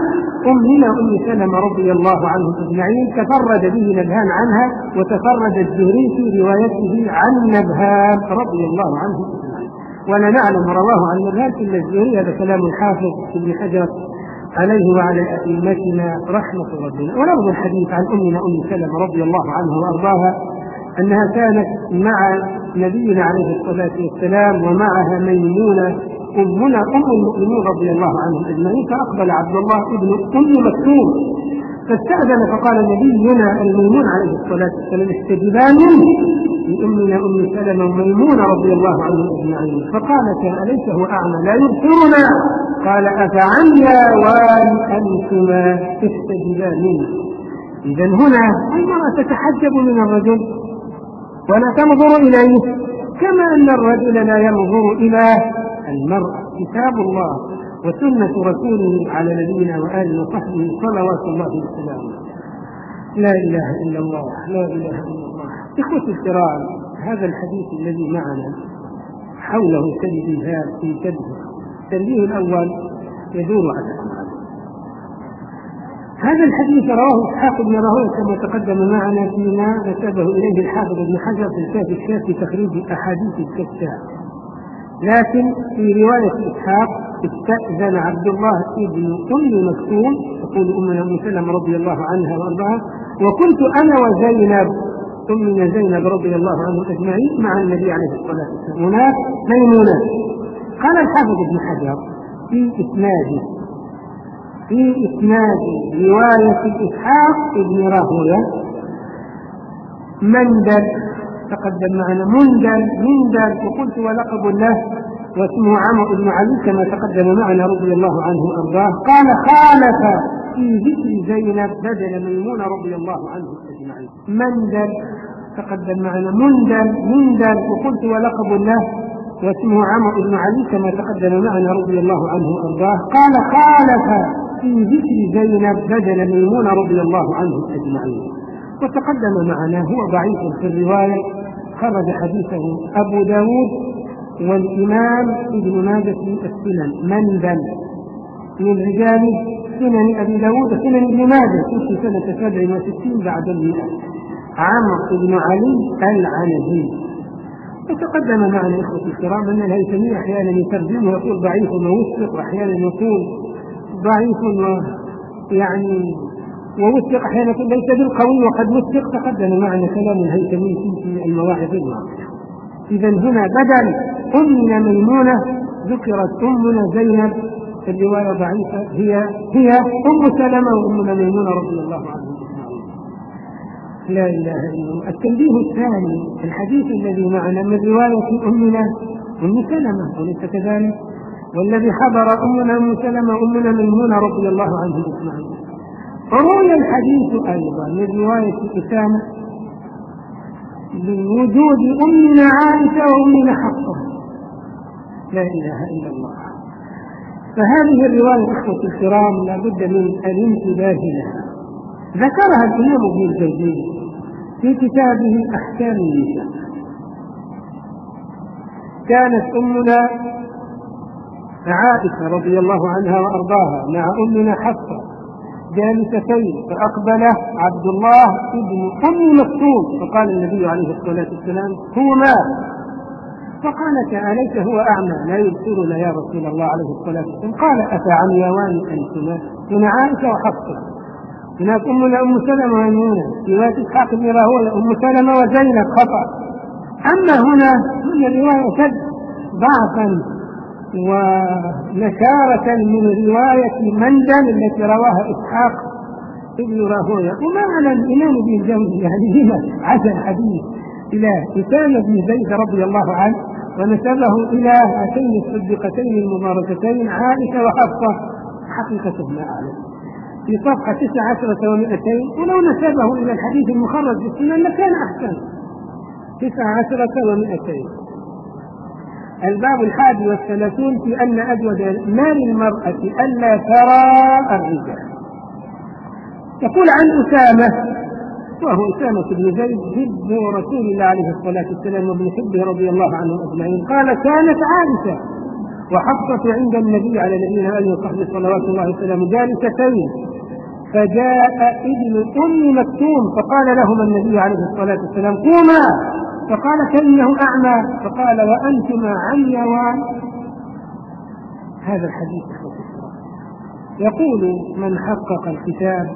أمنا أم سلمة رضي الله عنهم أجمعين تفرد به نبهان عنها، وتفرد الزهري في روايته عن نبهان رضي الله عنه أجمعين. ولا نعلم رواه عن نبهان إلا الزهري. هذا كلام الحافظ ابن حجر عليه وعلى أئمتنا رحمة ربنا. ولفظ الحديث عن أمنا أم سلمة رضي الله عنها وأرضاها أنها كانت مع نبينا عليه الصلاة والسلام ومعها ميمونة أمنا أم المؤمنين رضي الله عنهم أجمعين، فأقبل عبد الله ابن أم مكتوم فاستأذن فقال نبينا الميمون عليه الصلاة والسلام استجبا منه لأمنا أم سلمة وميمونة رضي الله عنهم أجمعين، فقالت أليس هو أعمى لا يبصرنا؟ قال أفعمياوان أنتما تستجبا منه. إذا هنا المرأة تتحجب من الرجل ولا تنظر إليه كما أن الرجل لا ينظر إلى المرأة. كتاب الله وسنة رسوله على نبينا وآله وصحبه صلوات الله وسلامه. لا إله إلا الله، لا إله إلا الله. إخوتي الكرام، هذا الحديث الذي معنا حوله تنبيهات في تنبيه. التنبيه الأول يدور على هذا الحديث رواه إسحاق بن راهويه كما تقدم معنا فيما نسبه إليه الحافظ ابن حجر في كتاب الشاف في تخريج أحاديث الكشاف، لكن في رواية إسحاق استأذن عبد الله ابن أم مكتوم تقول أمنا أم سلمة رضي الله عنها وأرضاها وكنت أنا وزينب أمنا زينب رضي الله عنه أجمعين مع النبي عليه الصلاة والسلام هناك ميمونة. قال الحافظ ابن حجر في إسناده في إسناد رواية إسحاق ابن راهويه مندل تقدم معنا مندل مندل وقلت ولقب له واسمه عمرو بن علي كما تقدم معنا رضي الله عنه وأرضاه. قال خالف في ذكر زينب بدل ميمونة رضي الله عنه أجمعين. مندل تقدم معنا مندل مندل وقلت ولقب له واسمه عمرو بن علي كما تقدم معنا رضي الله عنه وأرضاه. قال خالف في ذكر زينب بدل ميمونة رضي الله عنه أجمعين. وتقدم معنا هو ضعيف في الرواية، خرج حديثه أبو داود والإمام ابن ماجه في السنن. مندل من رجال سنن أبي داود وسنن ابن ماجه في سنة سبع وستين بعد المئة. عمرو بن علي العنزي. وتقدم معنا إخوة الكرام أن الهيثمي أحيانا يترجمه ويقول ضعيف ووثق، وأحيانا يقول ضعيف ويعني ووثق، أحيانا ليس بالقوي وقد وثق. تقدم معنا كلام الهيثمي في المواعظ الواضحة. إذا هنا بدل أمنا ميمونة ذكرت أمنا زينب في الرواية ضعيفة هي هي أم سلمة وأمنا ميمونة رضي الله عنها. لا إله إلا الله. التنبيه الثاني الحديث الذي معنا من رواية أمنا أم سلمة وليس كذلك، والذي حضر أمنا أم سلمة أمنا ميمونة رضي الله عنه أجمعين. روي الحديث أيضا من رواية أسامة من وجود أمنا عائشة وأمنا حفصة. لا إله إلا الله. فهذه الرواية إخوة الكرام لا بد من الانتباه لها. ذكرها الإمام ابن الجوزي في كتابه أحكام النساء. كانت أمنا عائشة رضي الله عنها وأرضاها مع أمنا حفصة جالستين، فأقبل عبد الله ابن أم مكتوم فقال النبي عليه الصلاة والسلام هو ما؟ فقالت أليس هو أعمى لا يبصرنا يا رسول الله عليه الصلاة والسلام؟ قال أفعمياوان أنتما؟ هنا عائشة وحفصة، هناك أمنا أم سلمة وميمونة، في رواية إسحاق بن راهويه أم سلمة وزينب خطأ. أما هنا من الرواية شد ضعفا ونشارة من رواية مندل التي رواها إسحاق ابن راهويه. وما على الإمام ابن الجوزي يعني هنا عزى الحديث إلى أسامة بن زيد رضي الله عنه ونسبه إلى هاتين الصديقتين المباركتين عائشة وحفصة. حقيقة ما أعلم في صفحة تسع عشرة ومئتين، ولو نسبه إلى الحديث المخرج في السنن لكان أحسن. تسع عشرة ومئتين. الباب الحادي والثلاثون في أن أجود مال المرأة ألا ترى الرجال. يقول عن أسامة وهو أسامة بن زيد حب رسول الله عليه الصلاة والسلام وابن حبه رضي الله عنه أجمعين قال كانت عائشة وحفصة عند النبي على نبينا عليه وصحبه صلوات الله وسلامه جالستين فجاء ابن أم مكتوم فقال لهما النبي عليه الصلاة والسلام قوما، فقال كأنه أعمى، فقال وأنتما عميان. هذا الحديث يقول من حقق الكتاب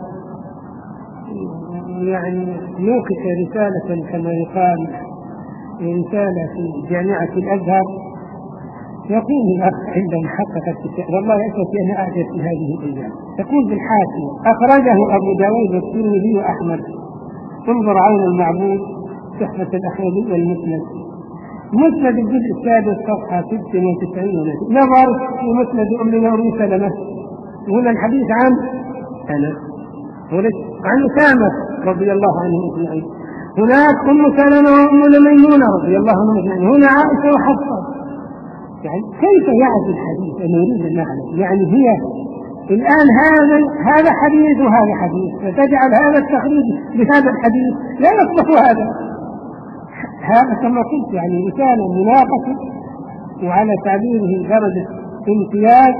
يعني نوقش رسالة كما يقال رسالة في جامعة الأزهر، يقول الأخ عندما حقق الكتاب والله أسف أنا أعجب في هذه الأيام، يقول بالحاشية أخرجه أبو داود والترمذي وأحمد، انظر عون المعبود تحفة الأحمدي والمسند، مسند الجزء السادس صفحة ستة وتسعين، نظر في مسند أمنا أم سلمة، هنا الحديث عن أنا عن أسامة رضي الله عنه أجمعين، هناك أم سلمة وأم ميمونة رضي الله عنهم أجمعين، هنا عائشة وحفصة. يعني كيف يعزل الحديث؟ أنا أريد أن أعلم، يعني هي الآن هذا هذا حديث وهذا حديث، فتجعل هذا التخريج بهذا الحديث لا يصلح هذا. هذا كما قلت يعني رسالة مناقشة وعلى تعبيره درجة امتياز،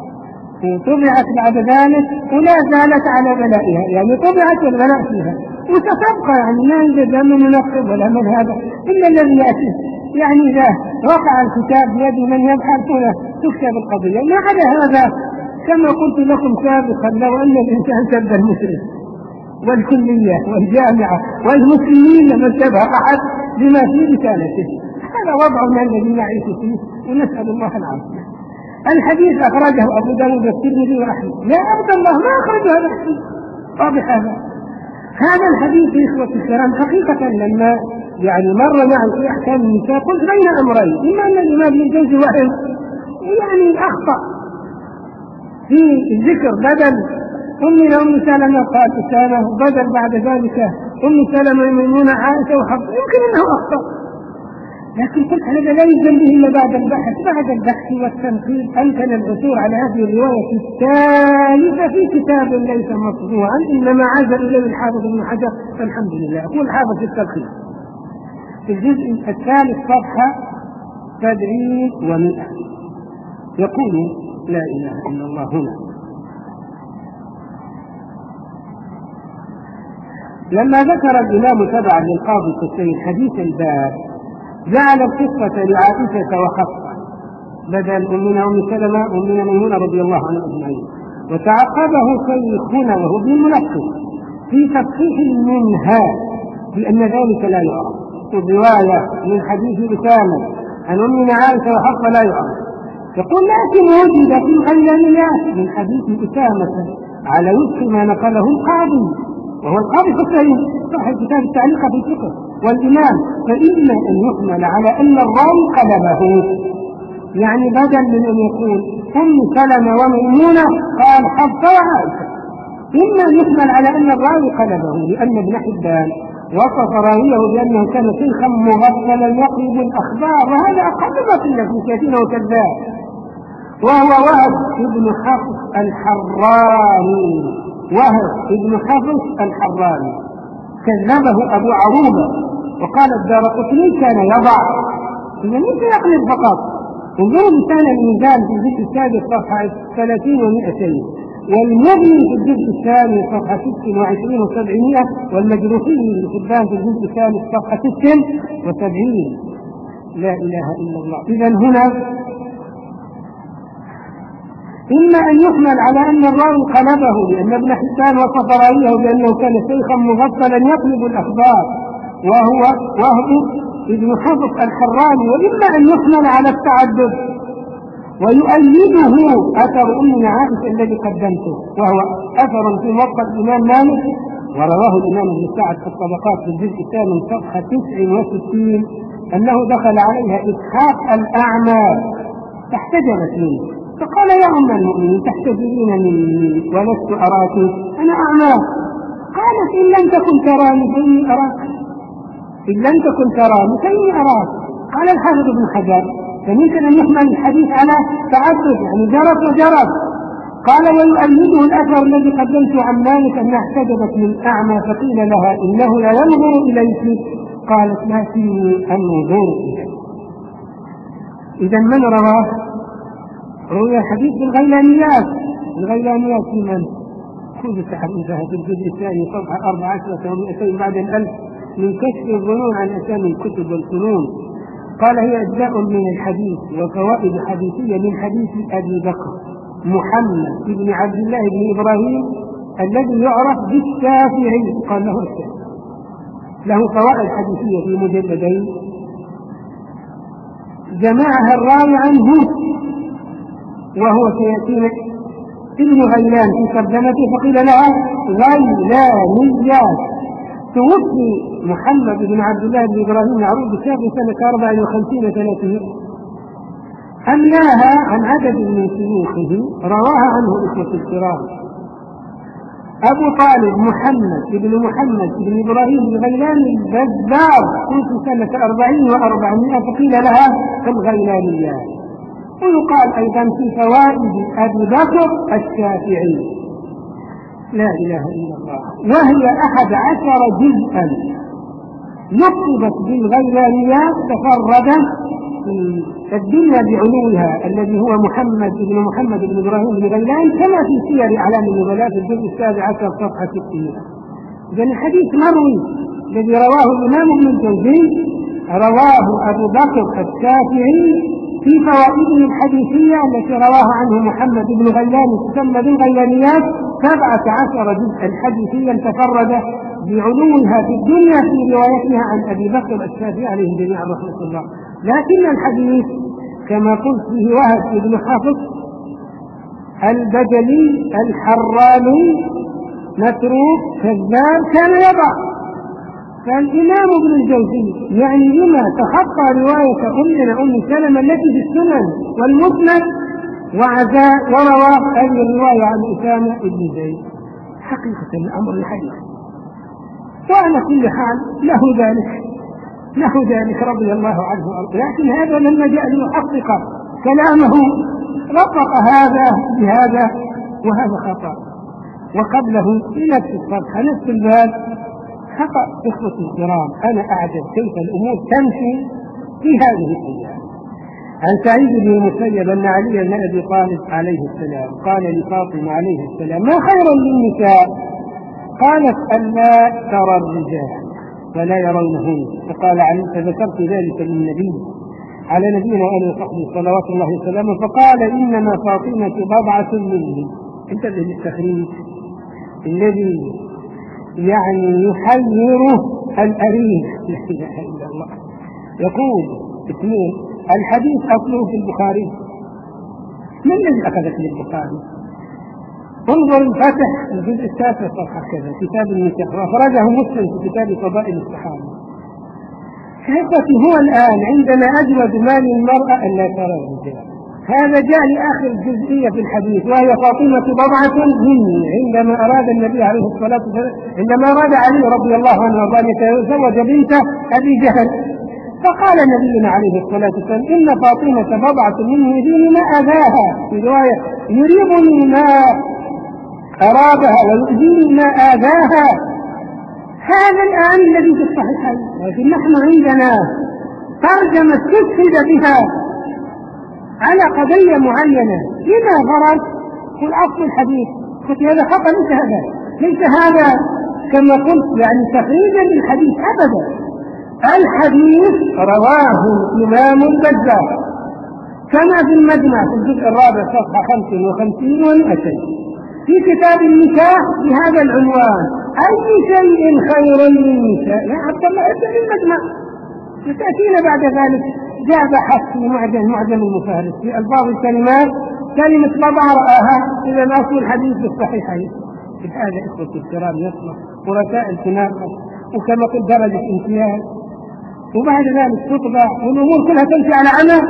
وطبعت بعد ذلك ولا زالت على بلائها، يعني طبعت البلاء فيها وستبقى، يعني ما يوجد من منقب ولا من هذا إلا الذي يأتي، يعني إذا وقع الكتاب بيد من يبحث هنا تكتب القضية. ما عدا هذا كما قلت لكم سابقا لو أن الإنسان سب المسلم والكلية والجامعة والمسلمين لما انتبه أحد بما في رسالته، هذا وضعنا الذي نعيش فيه ونسأل الله العافية. الحديث أخرجه أبو داود والترمذي وأحمد. يا عبد الله ما أخرج هذا الحديث؟ واضح هذا هذا الحديث يا إخوة الكرام حقيقة لما يعني مر معي في أحكام النساء قلت بين أمرين، إما أن الإمام ابن الجوزي وهم يعني أخطأ في الذكر بدل أمنا أم سلمة قال أسامة وبدل بعد ذلك أم سلمة ميمونة عائشة وحفصة، يمكن أنه أخطأ، لكن قلت هذا لا يلزم به إلا بعد البحث بعد البحث والتنقيب أمكن العثور على هذه الرواية الثالثة في كتاب ليس مطبوعا إنما عزل إليه الحافظ ابن حجر، فالحمد لله. أقول الحافظ في التلخيص في الجزء الثالث صفحة سبعين ومئة يقول لا إله إلا الله هنا لما ذكر الإمام تبعا للقاضي الحسين حديث الباب جعل القصة لعائشة وحفصة بدل أمنا أم سلمة أمنا ميمونة رضي الله عنها أجمعين، وتعقبه شيخنا وهو بالملخص في تصحيح منها بأن ذلك لا يعرف، الرواية من حديث أسامة عن أمنا عائشة وحفصة لا يعرف، يقول لكن وجد في الغيلانيات من حديث أسامة على وفق ما نقله القاضي وهو القاضي الحسين صاحب كتاب التعليق في الفقه والإمام، فإما أن يحمل على أن الراوي قلبه، يعني بدل من أن يقول أم سلمة وميمونة قال حفصة وعائشة، إما أن يحمل على أن الراوي قلبه لأن ابن حبان وصف راويه بأنه كان شيخا مغفلا يقلب الأخبار، وهذا أقل ما قيل في كثير وكذاب، وهو وهب ابن حفص الحراني، وهب ابن حفص الحراني كذبه أبو عروبة وقال الدارقطني كان يضع، إذا ليس يقلب فقط. انظروا لسان الميزان في الجزء السادس صفحة ثلاثين ومئتين، والمغني في الجزء الثاني صفحة ست وعشرين وسبعمائة، والمجروحين للحبان في الجزء الثالث صفحة ست وسبعين. لا إله إلا الله. إذا هنا إما أن يحمل على أن الراوي قلبه لأن ابن حبان وصف راويه بأنه كان شيخا مغفلا يقلب الأخبار وهو وهو ابن حفص الحراني، وإما أن يحمل على التعدد ويؤيده أثر أم عائشة الذي قدمته وهو أثر في موقع الإمام مالك، ورواه الإمام ابن سعد في الطبقات في الجزء الثامن صفحة تسع وستين أنه دخل عليها إسحاق الأعمى فاحتجبت منه فقال يا أم المؤمنين تحتجبين مني ولست أراك أنا أعمى؟ قالت إن لم تكن تراني فإني أراك، إن لم تكن تراني فإني أراك. قال الحافظ ابن حجر فممكن أن يحمل الحديث على تعدد يعني جرت وجرت. قال ويؤيده الأثر الذي قدمته عن مالك أنها احتجبت من أعمى فقيل لها إنه لا ينظر إليك، قالت لا فيني النظور إليك. إذا من رواه؟ روي الحديث بالغيلانيات، الغيلانيات في من؟ خذ تعريفها في الجزء الثاني صفحة أربع عشرة ومئتين بعد الألف من كشف الظنون عن أسامي الكتب والفنون. قال هي أجزاء من الحديث وفوائد حديثية من حديث أبي بكر محمد بن عبد الله بن إبراهيم الذي يعرف بالشافعي، قال له الشافعي، له فوائد حديثية في مجلدين جمعها الراوي عنه وهو سيأتينا ابن غيلان في ترجمته، فقيل لها غيلانيات. توفي محمد بن عبد الله بن إبراهيم معروف بالشافعي سنة أربع وخمسين ثلاثين، أملاها عن عدد من شيوخه رواها عنه إخوة الكرام. أبو طالب محمد بن محمد بن إبراهيم بن غيلان البزار توفي سنة أربعين وأربعمائة، فقيل لها الغيلانيات. ويقال أيضا في فوائد أبي بكر الشافعي، لا إله إلا الله، وهي أحد عشر جزءا نقبت بالغيلانيات تفرد في الدنيا بعلوها الذي هو محمد بن محمد بن إبراهيم بن غيلان، كما في سير أعلام النبلاء في الجزء السابع عشر صفحة ستين. إذن الحديث مروي الذي رواه الإمام ابن الجوزي رواه أبو بكر الشافعي في فوائده الحديثية التي رواها عنه محمد بن غيلان تسمى بالغيلانيات، سبعة عشر جزءا حديثيا تفرد بعلوها في الدنيا في روايتها عن أبي بكر الشافعي عليه جميعا رحمة الله. لكن الحديث كما قلت فيه وهب بن حافظ البجلي الحراني متروك كذاب كان يضع. فالإمام ابن الجوزي يعني لما تخطى رواية أمنا أم سلمة التي في السنن والمسند وعزاء وروى هذه الرواية عن أسامة بن زيد، حقيقة الأمر الحديث. وعلى كل حال له ذلك له ذلك رضي الله عنه، لكن هذا لما جاء ليحقق كلامه رفق هذا بهذا وهذا خطأ. وقبله في نفس الصفحة نفس الباب خطأ. إخوة الكرام، أنا أعجب كيف الأمور تمشي في هذه الأيام. عن سعيد بن المسيب أن علي بن أبي طالب عليه السلام قال لفاطمة عليه السلام ما خير للنساء؟ قالت ألا ترى الرجال فلا يرونهن. فقال علي فذكرت ذلك للنبي على نبينا وآله وصحبه صلوات الله وسلامه، فقال إنما فاطمة بضعة مني. انت التخريج الذي يعني يحير الأريح، لا إله إلا الله. يقول اثنين الحديث أصله في البخاري. من الذي أخذت للبخاري؟ انظر الفتح الجزء التاسع صفحة كذا كتاب النكاح، وأخرجه مسلم في كتاب فضائل الصحابة. حقيقة هو الآن عندما أجود ما للمرأة أن لا ترى الرجال. هذا جاء لآخر الجزئية في الحديث وهي فاطمة بضعة مني، عندما أراد النبي عليه الصلاة والسلام عندما أراد علي رضي الله عنه أن يتزوج بنت أبي جهل، فقال نبينا عليه الصلاة والسلام إن فاطمة بضعة مني يريني ما أذاها، في رواية يريبني ما أرادها ويؤذيني ما آذاها. هذا الآن الذي في الصحيحين، لكن نحن عندنا ترجمة تفسد بها على قضية معينة. لما فرض في الأصل الحديث؟ قلت هذا خطأ، ليس هذا ليس هذا كما قلت يعني تخريجا للحديث أبدا. الحديث رواه الإمام البزار كما في المجمع في الجزء الرابع صفحة خمس وخمسين ومئتين في كتاب النكاح بهذا العنوان أي شيء خير للنساء. يا عبد الله ابدأ المجمع وتأتينا بعد ذلك. جاء بحث في معجم معجم المفارس في ألفاظ الكلمات كلمة بضع رآها إلى الأصل الحديث بالصحيحين. هذا إخوة الكرام يصلح ورسائل تناقش وكما قلت درجة امتياز، وبعد ذلك تطبع والأمور كلها تمشي على عمى.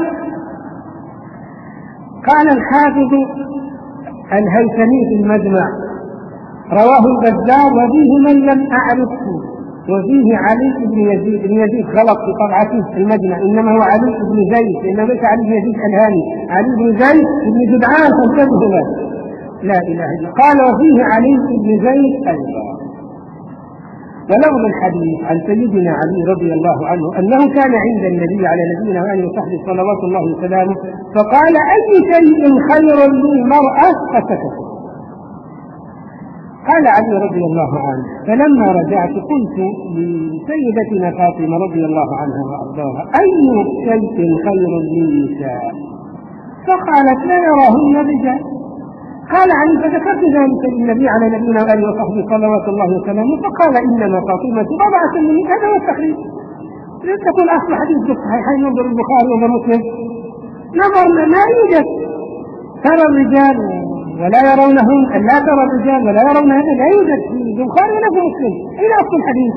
قال الحافظ الهيثمي في المجمع رواه البزار وفيه من لم أعرفه، وفيه علي بن يزيد بن يزيد غلط في طبعته في المجمع، إنما هو علي بن زيد، إنما ليس علي بن يزيد الهاني، علي بن زيد بن جدعان فانتبهوا له، لا إله إلا الله. قال وفيه علي بن زيد أيضا. ولفظ الحديث عن سيدنا علي رضي الله عنه أنه كان عند النبي على نبينا وآله وصحبه صلوات الله وسلامه فقال أي شيء خير للمرأة فسكت. قال علي رضي الله عنه: فلما رجعت قلت لسيدتنا فاطمة رضي الله عنها وأرضاها: أي شيء خير للنساء؟ فقالت: لا يراهن الرجال. قال علي: فذكرت ذلك للنبي على نبينا وآله وصحبه صلوات الله وسلامه، فقال: إنما فاطمة بضعة مني. هذا هو التخريج. تقول أصل حديث في الصحيحين ينظر البخاري ومسلم، نظرنا ما يوجد. ترى الرجال ولا يرونهن، أن لا ترى الرجال ولا يرون هذا لا يوجد في البخاري ولا في مسلم. أين أصل الحديث؟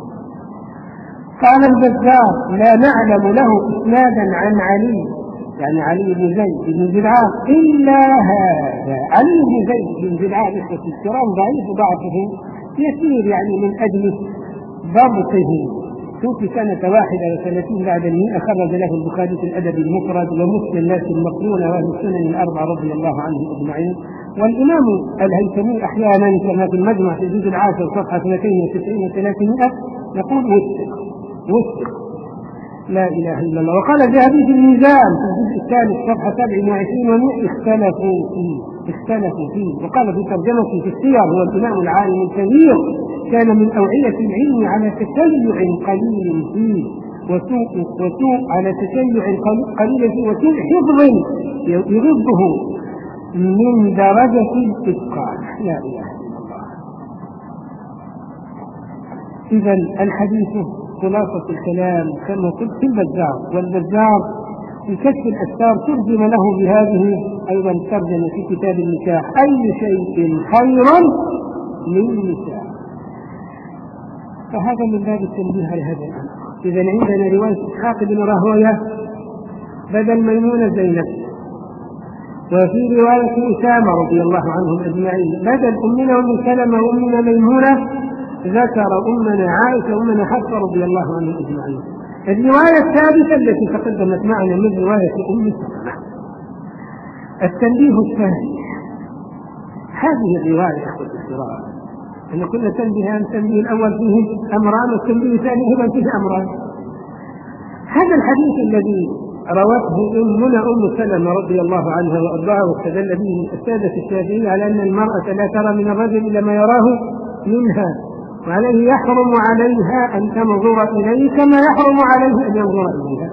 قال البزار: لا نعلم له إسنادا عن علي، يعني علي بن زيد بن جدعان، إلا هذا. علي بن زيد بن جدعان إخوة الكرام ضعيف ضعفه يسير، يعني من أجل ضبطه. توفي سنة واحدة وثلاثين بعد المئة، خرج له البخاري في الأدب المفرد ومسلم الناس المقرونة وأهل السنن الأربعة رضي الله عنهم أجمعين. والإمام الهيثمي أحيانا كما في المجمع في الجزء العاشر صفحة اثنتين وتسعين وثلاثمائة يقول: وثق وثق لا إله إلا الله. وقال الذهبي في الميزان في الجزء الثالث صفحة سبع وعشرين ومئة: اختلفوا فيه اختلفوا فيه. وقال في ترجمته في السير: هو الإمام العالم الكبير، كان من أوعية العلم على تشيع قليل فيه وسوء وسوء على تشيع قليل فيه وسوء حفظ يرده من درجة الإتقان. لا إله إلا الله. إذا الحديث خلاصة الكلام كما قلت في البزار، والبزار في كشف الأستار ترجم له بهذه أيضا ترجمة في كتاب النكاح: أي شيء خير للنساء. فهذا من باب التنبيه على هذا الأمر. إذا عندنا رواية إسحاق بن راهويه بدل ميمونة زينب، وفي رواية أسامة رضي الله عنهم أجمعين بدل أمنا أم سلمة وأمنا ميمونة ذكر أمنا عائشة وأمنا حفصة رضي الله عنهم أجمعين. الرواية الثالثة التي تقدمت معنا من رواية أم سلمة. التنبيه الثاني: هذه الرواية أخوة الكرام أن كنا تنبيه التنبيه الأول فيه أمران، والتنبيه الثاني أيضا فيه أمران. هذا الحديث الذي روته أمنا أم سلمة رضي الله عنها وأرضاها واستدل به السادة الشافعية على أن المرأة لا ترى من الرجل إلا ما يراه منها، وعليه يحرم عليها أن تنظر إليه كما يحرم عليه أن ينظر إليها.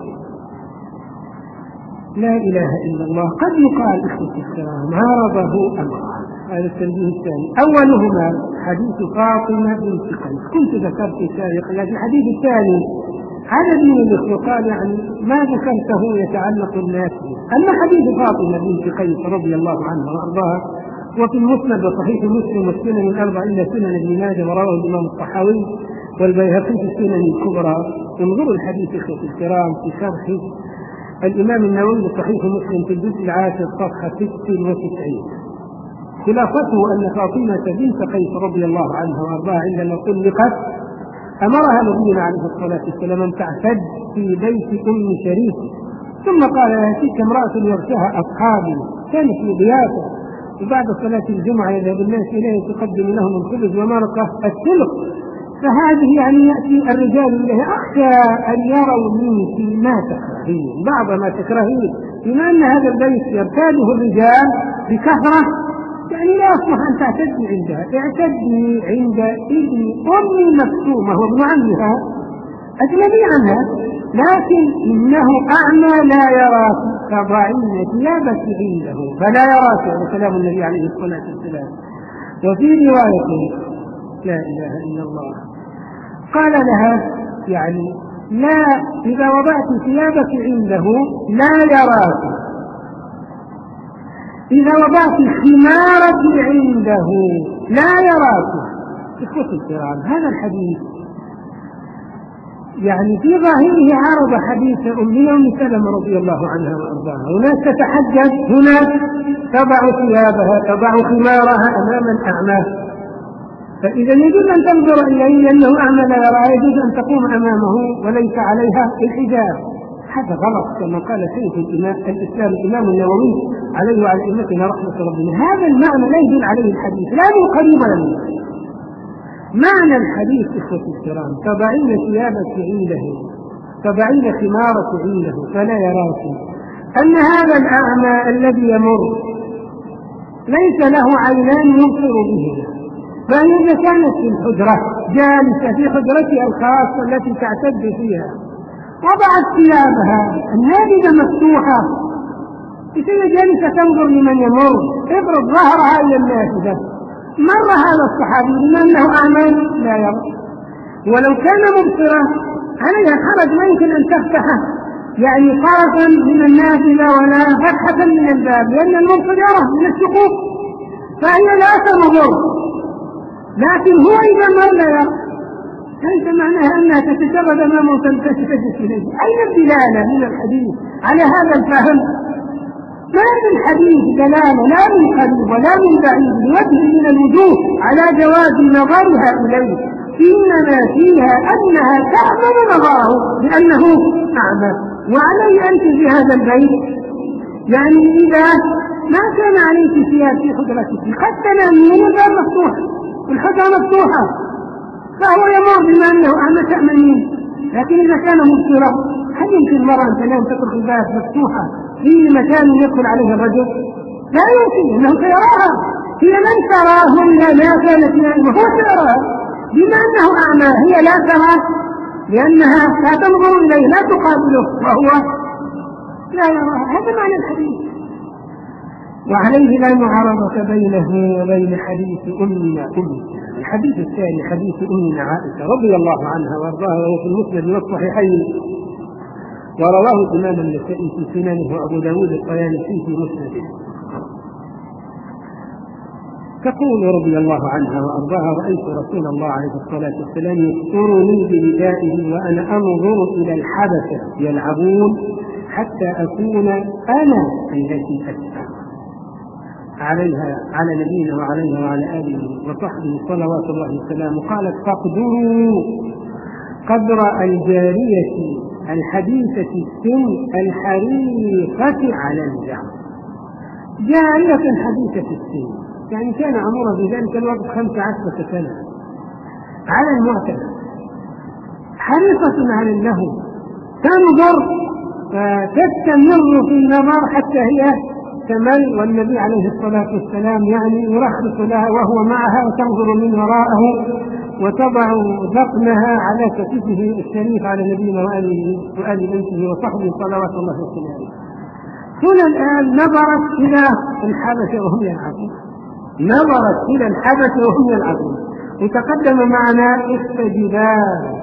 لا إله إلا الله. قد يقال إخوتي الكرام عارضه أمران. هذا التنبيه الثاني: أولهما حديث فاطمة بنت قيس، كنت ذكرت سابقا، لكن الحديث الثاني عدد من الإخوة قال يعني ما ذكرته يتعلق الناس به. أما حديث فاطمة بنت قيس رضي الله عنها وأرضاها وفي المسند وصحيح مسلم والسنن الأربع إلا سنن ابن ماجه ورواه الإمام الطحاوي والبيهقي في السنن الكبرى. انظروا الحديث إخوتي الكرام في شرح الإمام النووي لصحيح مسلم في الجزء العاشر صفحة ست وتسعين. خلاصته أن فاطمة بنت قيس رضي الله عنها وأرضاها عندما طلقت أمرها نبينا عليه الصلاة والسلام أن تعتد في بيت أم شريك، ثم قال لها: تلك امرأة يغشاها أصحابي، كانت في ضيافة، وبعد صلاة الجمعة يذهب الناس إليه تقدم لهم الخبز ومرقة السلق، فهذه يعني يأتي الرجال إليه: أخشى أن يروا منك ما تكرهين، بعض ما تكرهين، بما أن هذا البيت يرتاده الرجال بكثرة، يعني لا يصلح أن تعتدي عندها. اعتدي عند ابن أم مكتومة وابن عمها أجنبي عنها، لكن إنه أعمى لا يراك، فضعين ثيابك عنده فلا يراك. هذا كلام النبي عليه الصلاة والسلام. وفي رواية لا إله إلا الله قال لها يعني لا، إذا وضعت ثيابك عنده لا يراك، إذا وضعت خمارك عنده لا يراك. إخوتي الكرام، هذا الحديث يعني في ظاهره عرض حديث أمنا أم سلمة رضي الله عنها وأرضاها. هناك تتحجب، هناك تضع ثيابها، تضع خمارها أمام الأعمى، فإذا يجوز أن تنظر إليه لأنه أعمى لا يرى، يجوز أن تقوم أمامه وليس عليها الحجاب. هذا غلط كما قال شيخ الإسلام الإمام النووي عليه وعلى أئمتنا رحمة ربنا. هذا المعنى لا يدل عليه الحديث، لا من قريب ولا من بعيد. معنى الحديث إخوتي الكرام: تضعين ثيابك عنده، تضعين خمارك عنده فلا يراك، أن هذا الأعمى الذي يمر ليس له عينان يبصر بهما، فهي إذا كانت في الحجرة جالسة في حجرتها الخاصة التي تعتد فيها وضعت ثيابها النافذة مفتوحة هي جالسة تنظر لمن يمر افرض ظهرها إلى النافذة مر هذا الصحابي بما أنه أعمى لا يرى ولو كان مبصرا عليها حرج ما يمكن أن تفتحه يعني طرفا من النافذة ولا فتحة من الباب لأن المبصر يرى من الشقوق فهي لا تنظر لكن هو إذا مر لا يرى ليس معناها أنها تتشرد أمامه وتلتفت إليه. أين الدلالة من الحديث على هذا الفهم؟ ما في الحديث دلالة لا من قريب ولا من بعيد وجه من الوجوه على جواز نظرها إليه إنما فيها أنها تعمل نظره لأنه أعمى. وعليه أنت في هذا البيت يعني إذا ما كان عليك ثياب في حجرتك قد تنامين الباب مفتوح والحجرة مفتوحة فهو يمر بما أنه أعمى تأمنين. لكن إذا كان مبصرا هل يمكن المرأة أن تنام تترك الباب مفتوحة في مكان يدخل عليه الرجل؟ لا يمكن أنه سيراها هي لن تراه إلا ما كانت نائمة هو سيراها بما أنه أعمى هي لا ترى لأنها لا تنظر إليه لا تقابله وهو لا يراها. هذا معنى الحديث. وعليه لا معارضة بينه وبين حديث أمنا أم الحديث الثاني حديث أمنا عائشة رضي الله عنها وارضاها وهو في المسند والصحيحين ورواه الإمام النسائي في سننه وأبو داود الطيالسي في مسنده. تقول رضي الله عنها وأرضاها رأيت رسول الله عليه الصلاة والسلام يسترني بردائه وأنا أنظر إلى الحبشة يلعبون حتى أكون أنا التي أسعى عليها على نبينا وعليها وعلى آله وصحبه صلوات الله وسلامه. قالت فاقدروا قدر الجارية الحديثة السن الحريقة على الجعل. جارية حديثة السن يعني كان عمرها في ذلك الوقت خمس عشرة سنة على المعتدى حريصة على اللهو تنظر فتستمر في النظر حتى هي تمل والنبي عليه الصلاة والسلام يعني يرخص لها وهو معها وتنظر من وراءه وتضع ذقنها على كتفه الشريف على نبينا وآله وآل بيته وصحبه صلوات الله وسلامه. هنا الآن نظرت إلى الحبشة وهم يلعبون نظرت إلى الحبشة وهم يلعبون وتقدم معنا استجبار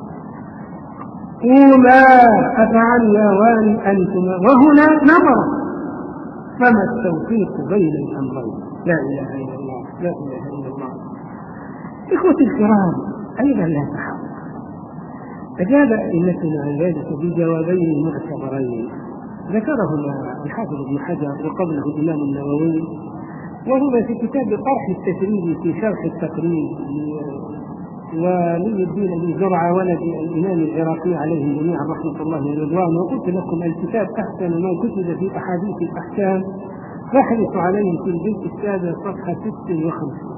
قولا أفعليان أنتما وهنا نظرت فما التوفيق بين الأمرين. لا إله إلا الله لا إله إلا الله. إخوتي الكرام أيضا لا تحول أجاب أئمتنا عن ذلك بجوابين معتبرين ذكرهما الحافظ ابن حجر وقبله الإمام النووي وهما في كتاب طرح التسريب في شرح التقريب ولي الدين ابي زرعه ولد الامام العراقي عليه جميعا رحمه الله ورضوانه. وقلت لكم الكتاب احسن ما كتب في احاديث الاحكام فاحرصوا عليه في الجزء السابع صفحه ستة وخمسين.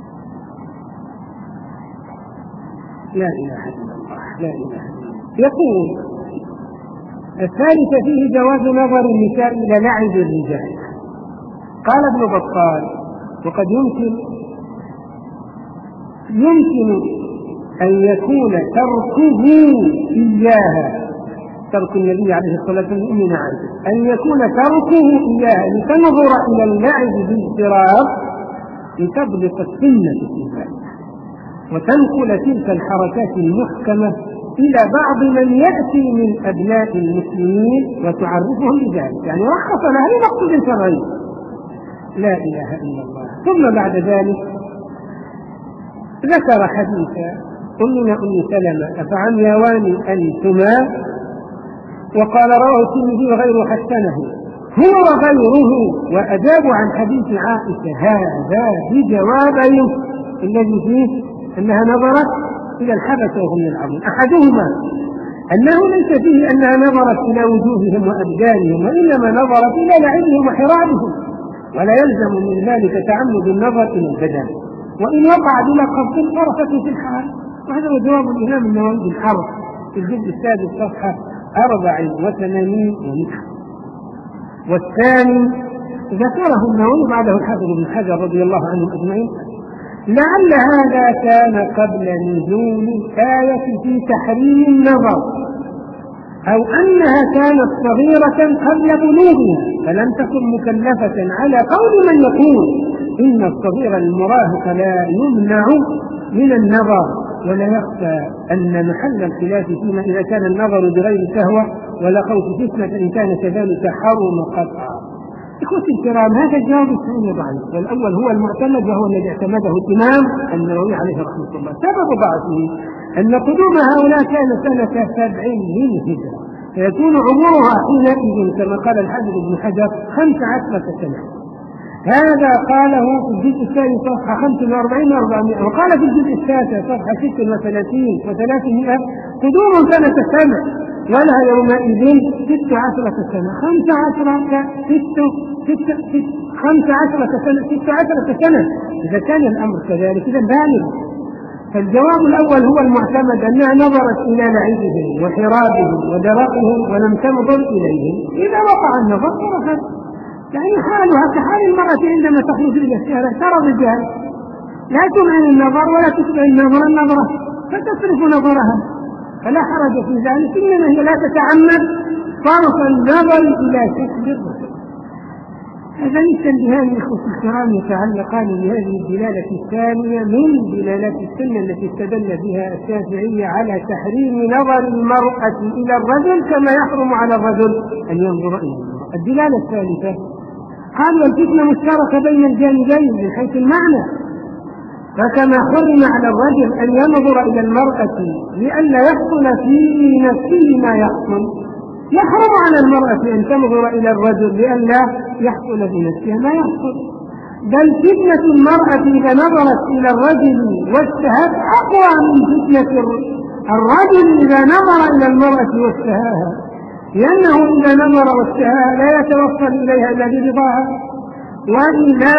لا اله الا الله لا اله الا الله. يقول الثالث فيه جواز نظر النساء الى لعب الرجال. قال ابن بطال وقد يمكن يمكن أن يكون تركه إياها ترك النبي عليه الصلاة والسلام أن يكون تركه إياها لتنظر إلى اللعب باضطراب لتضبط السنة في ذلك وتنقل تلك الحركات المحكمة إلى بعض من يأتي من أبناء المسلمين وتعرفهم بذلك يعني رخص لها لمقصود شرعي. لا إله إلا الله. ثم بعد ذلك ذكر حديث أمنا أم سلمة أفعميان أنتما وقال رواه الترمذي وغيره حسنه هو وغيره وأجابوا عن حديث عائشة هذا بجوابين الذي فيه أنها نظرت إلى الحبشة وهم يلعبون. أحدهما أنه ليس فيه أنها نظرت إلى وجوههم وأبدانهم وإنما نظرت إلى لعبهم وحرابهم ولا يلزم من ذلك تعمد النظر إلى البدن وإن وقع بلا قصد فرصة في الحال. وهذا هو جواب الإمام النووي بالحرف في الجزء السادس صفحة أربع وثمانين ومئة. والثاني ذكره النووي بعده الحافظ ابن حجر رضي الله عنهم أجمعين لعل هذا كان قبل نزول آية في تحريم النظر، أو أنها كانت صغيرة قبل بلوغها فلم تكن مكلفة، على قول من يقول إن الصغير المراهق لا يمنع من النظر، ولا يخفى أن محل الخلاف فيما إذا كان النظر بغير شهوة ولا خوف فتنة إن كان كذلك حرم قطعا. إخوتي الكرام، هذا الجواب الثاني ضعيف، والأول هو المعتمد وهو الذي اعتمده الإمام النووي عليه رحمة الله. سبب ضعفه أن قدوم هؤلاء كان سنة سبع للهجرة، فيكون عمرها حينئذ كما قال الحافظ ابن حجر خمس عشرة سنة. هذا قاله في الجزء الثاني صفحة خمسة وأربعين وأربعمائة، وقال في الجزء التاسع صفحة ستة وثلاثين وثلاثمائة قدوم سنة سبع ولها يومئذ ست عشرة سنة. خمس عشرة ست ست ست خمس عشرة سنة ست عشرة سنة. إذا كان الأمر كذلك إذا بالغ. فالجواب الأول هو المعتمد أنها نظرت إلى لعبهم وحرابهم ودرقهم ولم تنظر إليهم. إذا وقع النظر فرفت، يعني حالها كحال المرأة عندما تخرج إلى الشارع ترى الرجال لا تمعن النظر ولا تتبع النظر النظرة فتصرف نظرها، فلا حرج في ذلك، إنما هي لا تتعمد صرف النظر إلى شكل الرجل. هذا التنبيهان إخوتي الكرام يتعلقان بهذه الدلالة الثانية من دلالات السنة التي استدل بها الشافعية على تحريم نظر المرأة إلى الرجل كما يحرم على الرجل أن ينظر إلى المرأة. الدلالة الثالثة قالوا الفتنة مشتركة بين الجانبين من حيث المعنى، فكما حرم على الرجل أن ينظر إلى المرأة لئلا يحصل في نفسه ما يحصل، يحرم على المرأة أن تنظر إلى الرجل لئلا يحصل في نفسها ما يحصل. بل فتنة المرأة إذا نظرت إلى الرجل واشتهت أقوى من فتنة الرجل إذا نظر إلى المرأة واشتهاها، لأنه إذا نظر واشتهاها لا يتوصل إليها إلا برضاها، وإذا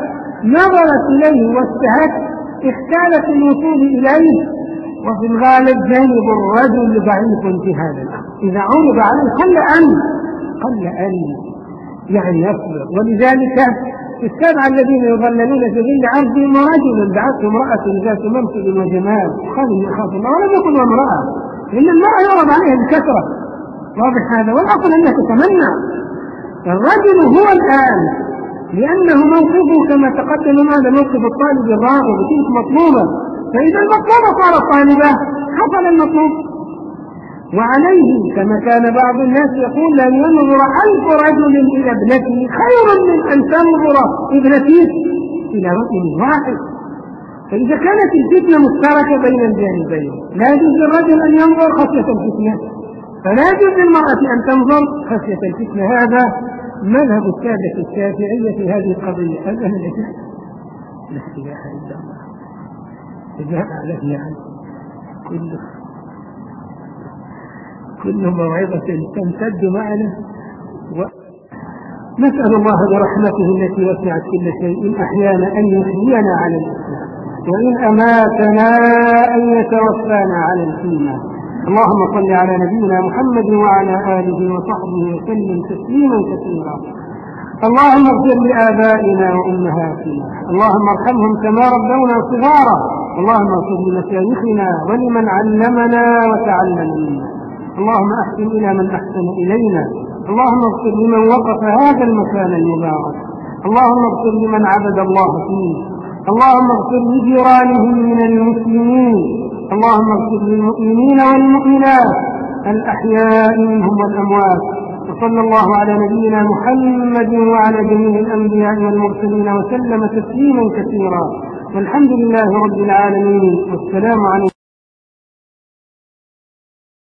نظرت إليه واشتهت احتالت الوصول إليه، وفي الغالب جانب الرجل ضعيف في هذا الأمر، إذا عرض عليه قل أن قل أن يعني يصبر. ولذلك السبعة الذين يظللون في ظل عرضهم رجل دعته امرأة ذات منصب وجمال قال إن أخاف الله، ولم يكن امرأة، إن المرأة يعرض عليها بكثرة، واضح هذا، والأصل أنها تتمنى. الرجل هو الآن لأنه موقفه كما تقدم هذا موقف الطالب الراغب تلك مطلوبة، فإذا المطلوبة صارت طالبة حصل المطلوب. وعليه كما كان بعض الناس يقول لأن ينظر ألف رجل إلى ابنته خير من أن تنظر ابنته إلى رجل واحد. فإذا كانت الفتنة مشتركة بين الجانبين لا يجوز للرجل أن ينظر خشية الفتنة، فلا يجوز للمرأة أن تنظر خشية الفتنة. هذا مذهب السادة الشافعية في هذه القضية. هذا من الإجماع لا إله إلا الله، إجماع عليه عنه كله كل موعظة تمتد معنا. ونسأل الله برحمته التي وسعت كل شيء أحيانا أن يحيينا على الإسلام، وإن أماتنا أن يتوفانا على الإيمان. اللهم صل على نبينا محمد وعلى آله وصحبه وسلم تسليما كثيرا. اللهم اغفر لآبائنا وأمهاتنا، اللهم ارحمهم كما ربونا صغارا. اللهم اغفر لمشايخنا ولمن علمنا وتعلم منا. اللهم أحسن إلى من أحسن إلينا. اللهم اغفر لمن وقف هذا المكان المبارك. اللهم اغفر لمن عبد الله فيه. اللهم اغفر لجيرانهم من المسلمين. اللهم اغفر للمؤمنين والمؤمنات الأحياء منهم والأموات. وصلى الله على نبينا محمد وعلى جميع الأنبياء والمرسلين وسلم تسليما كثيرا، والحمد لله رب العالمين، والسلام عليكم.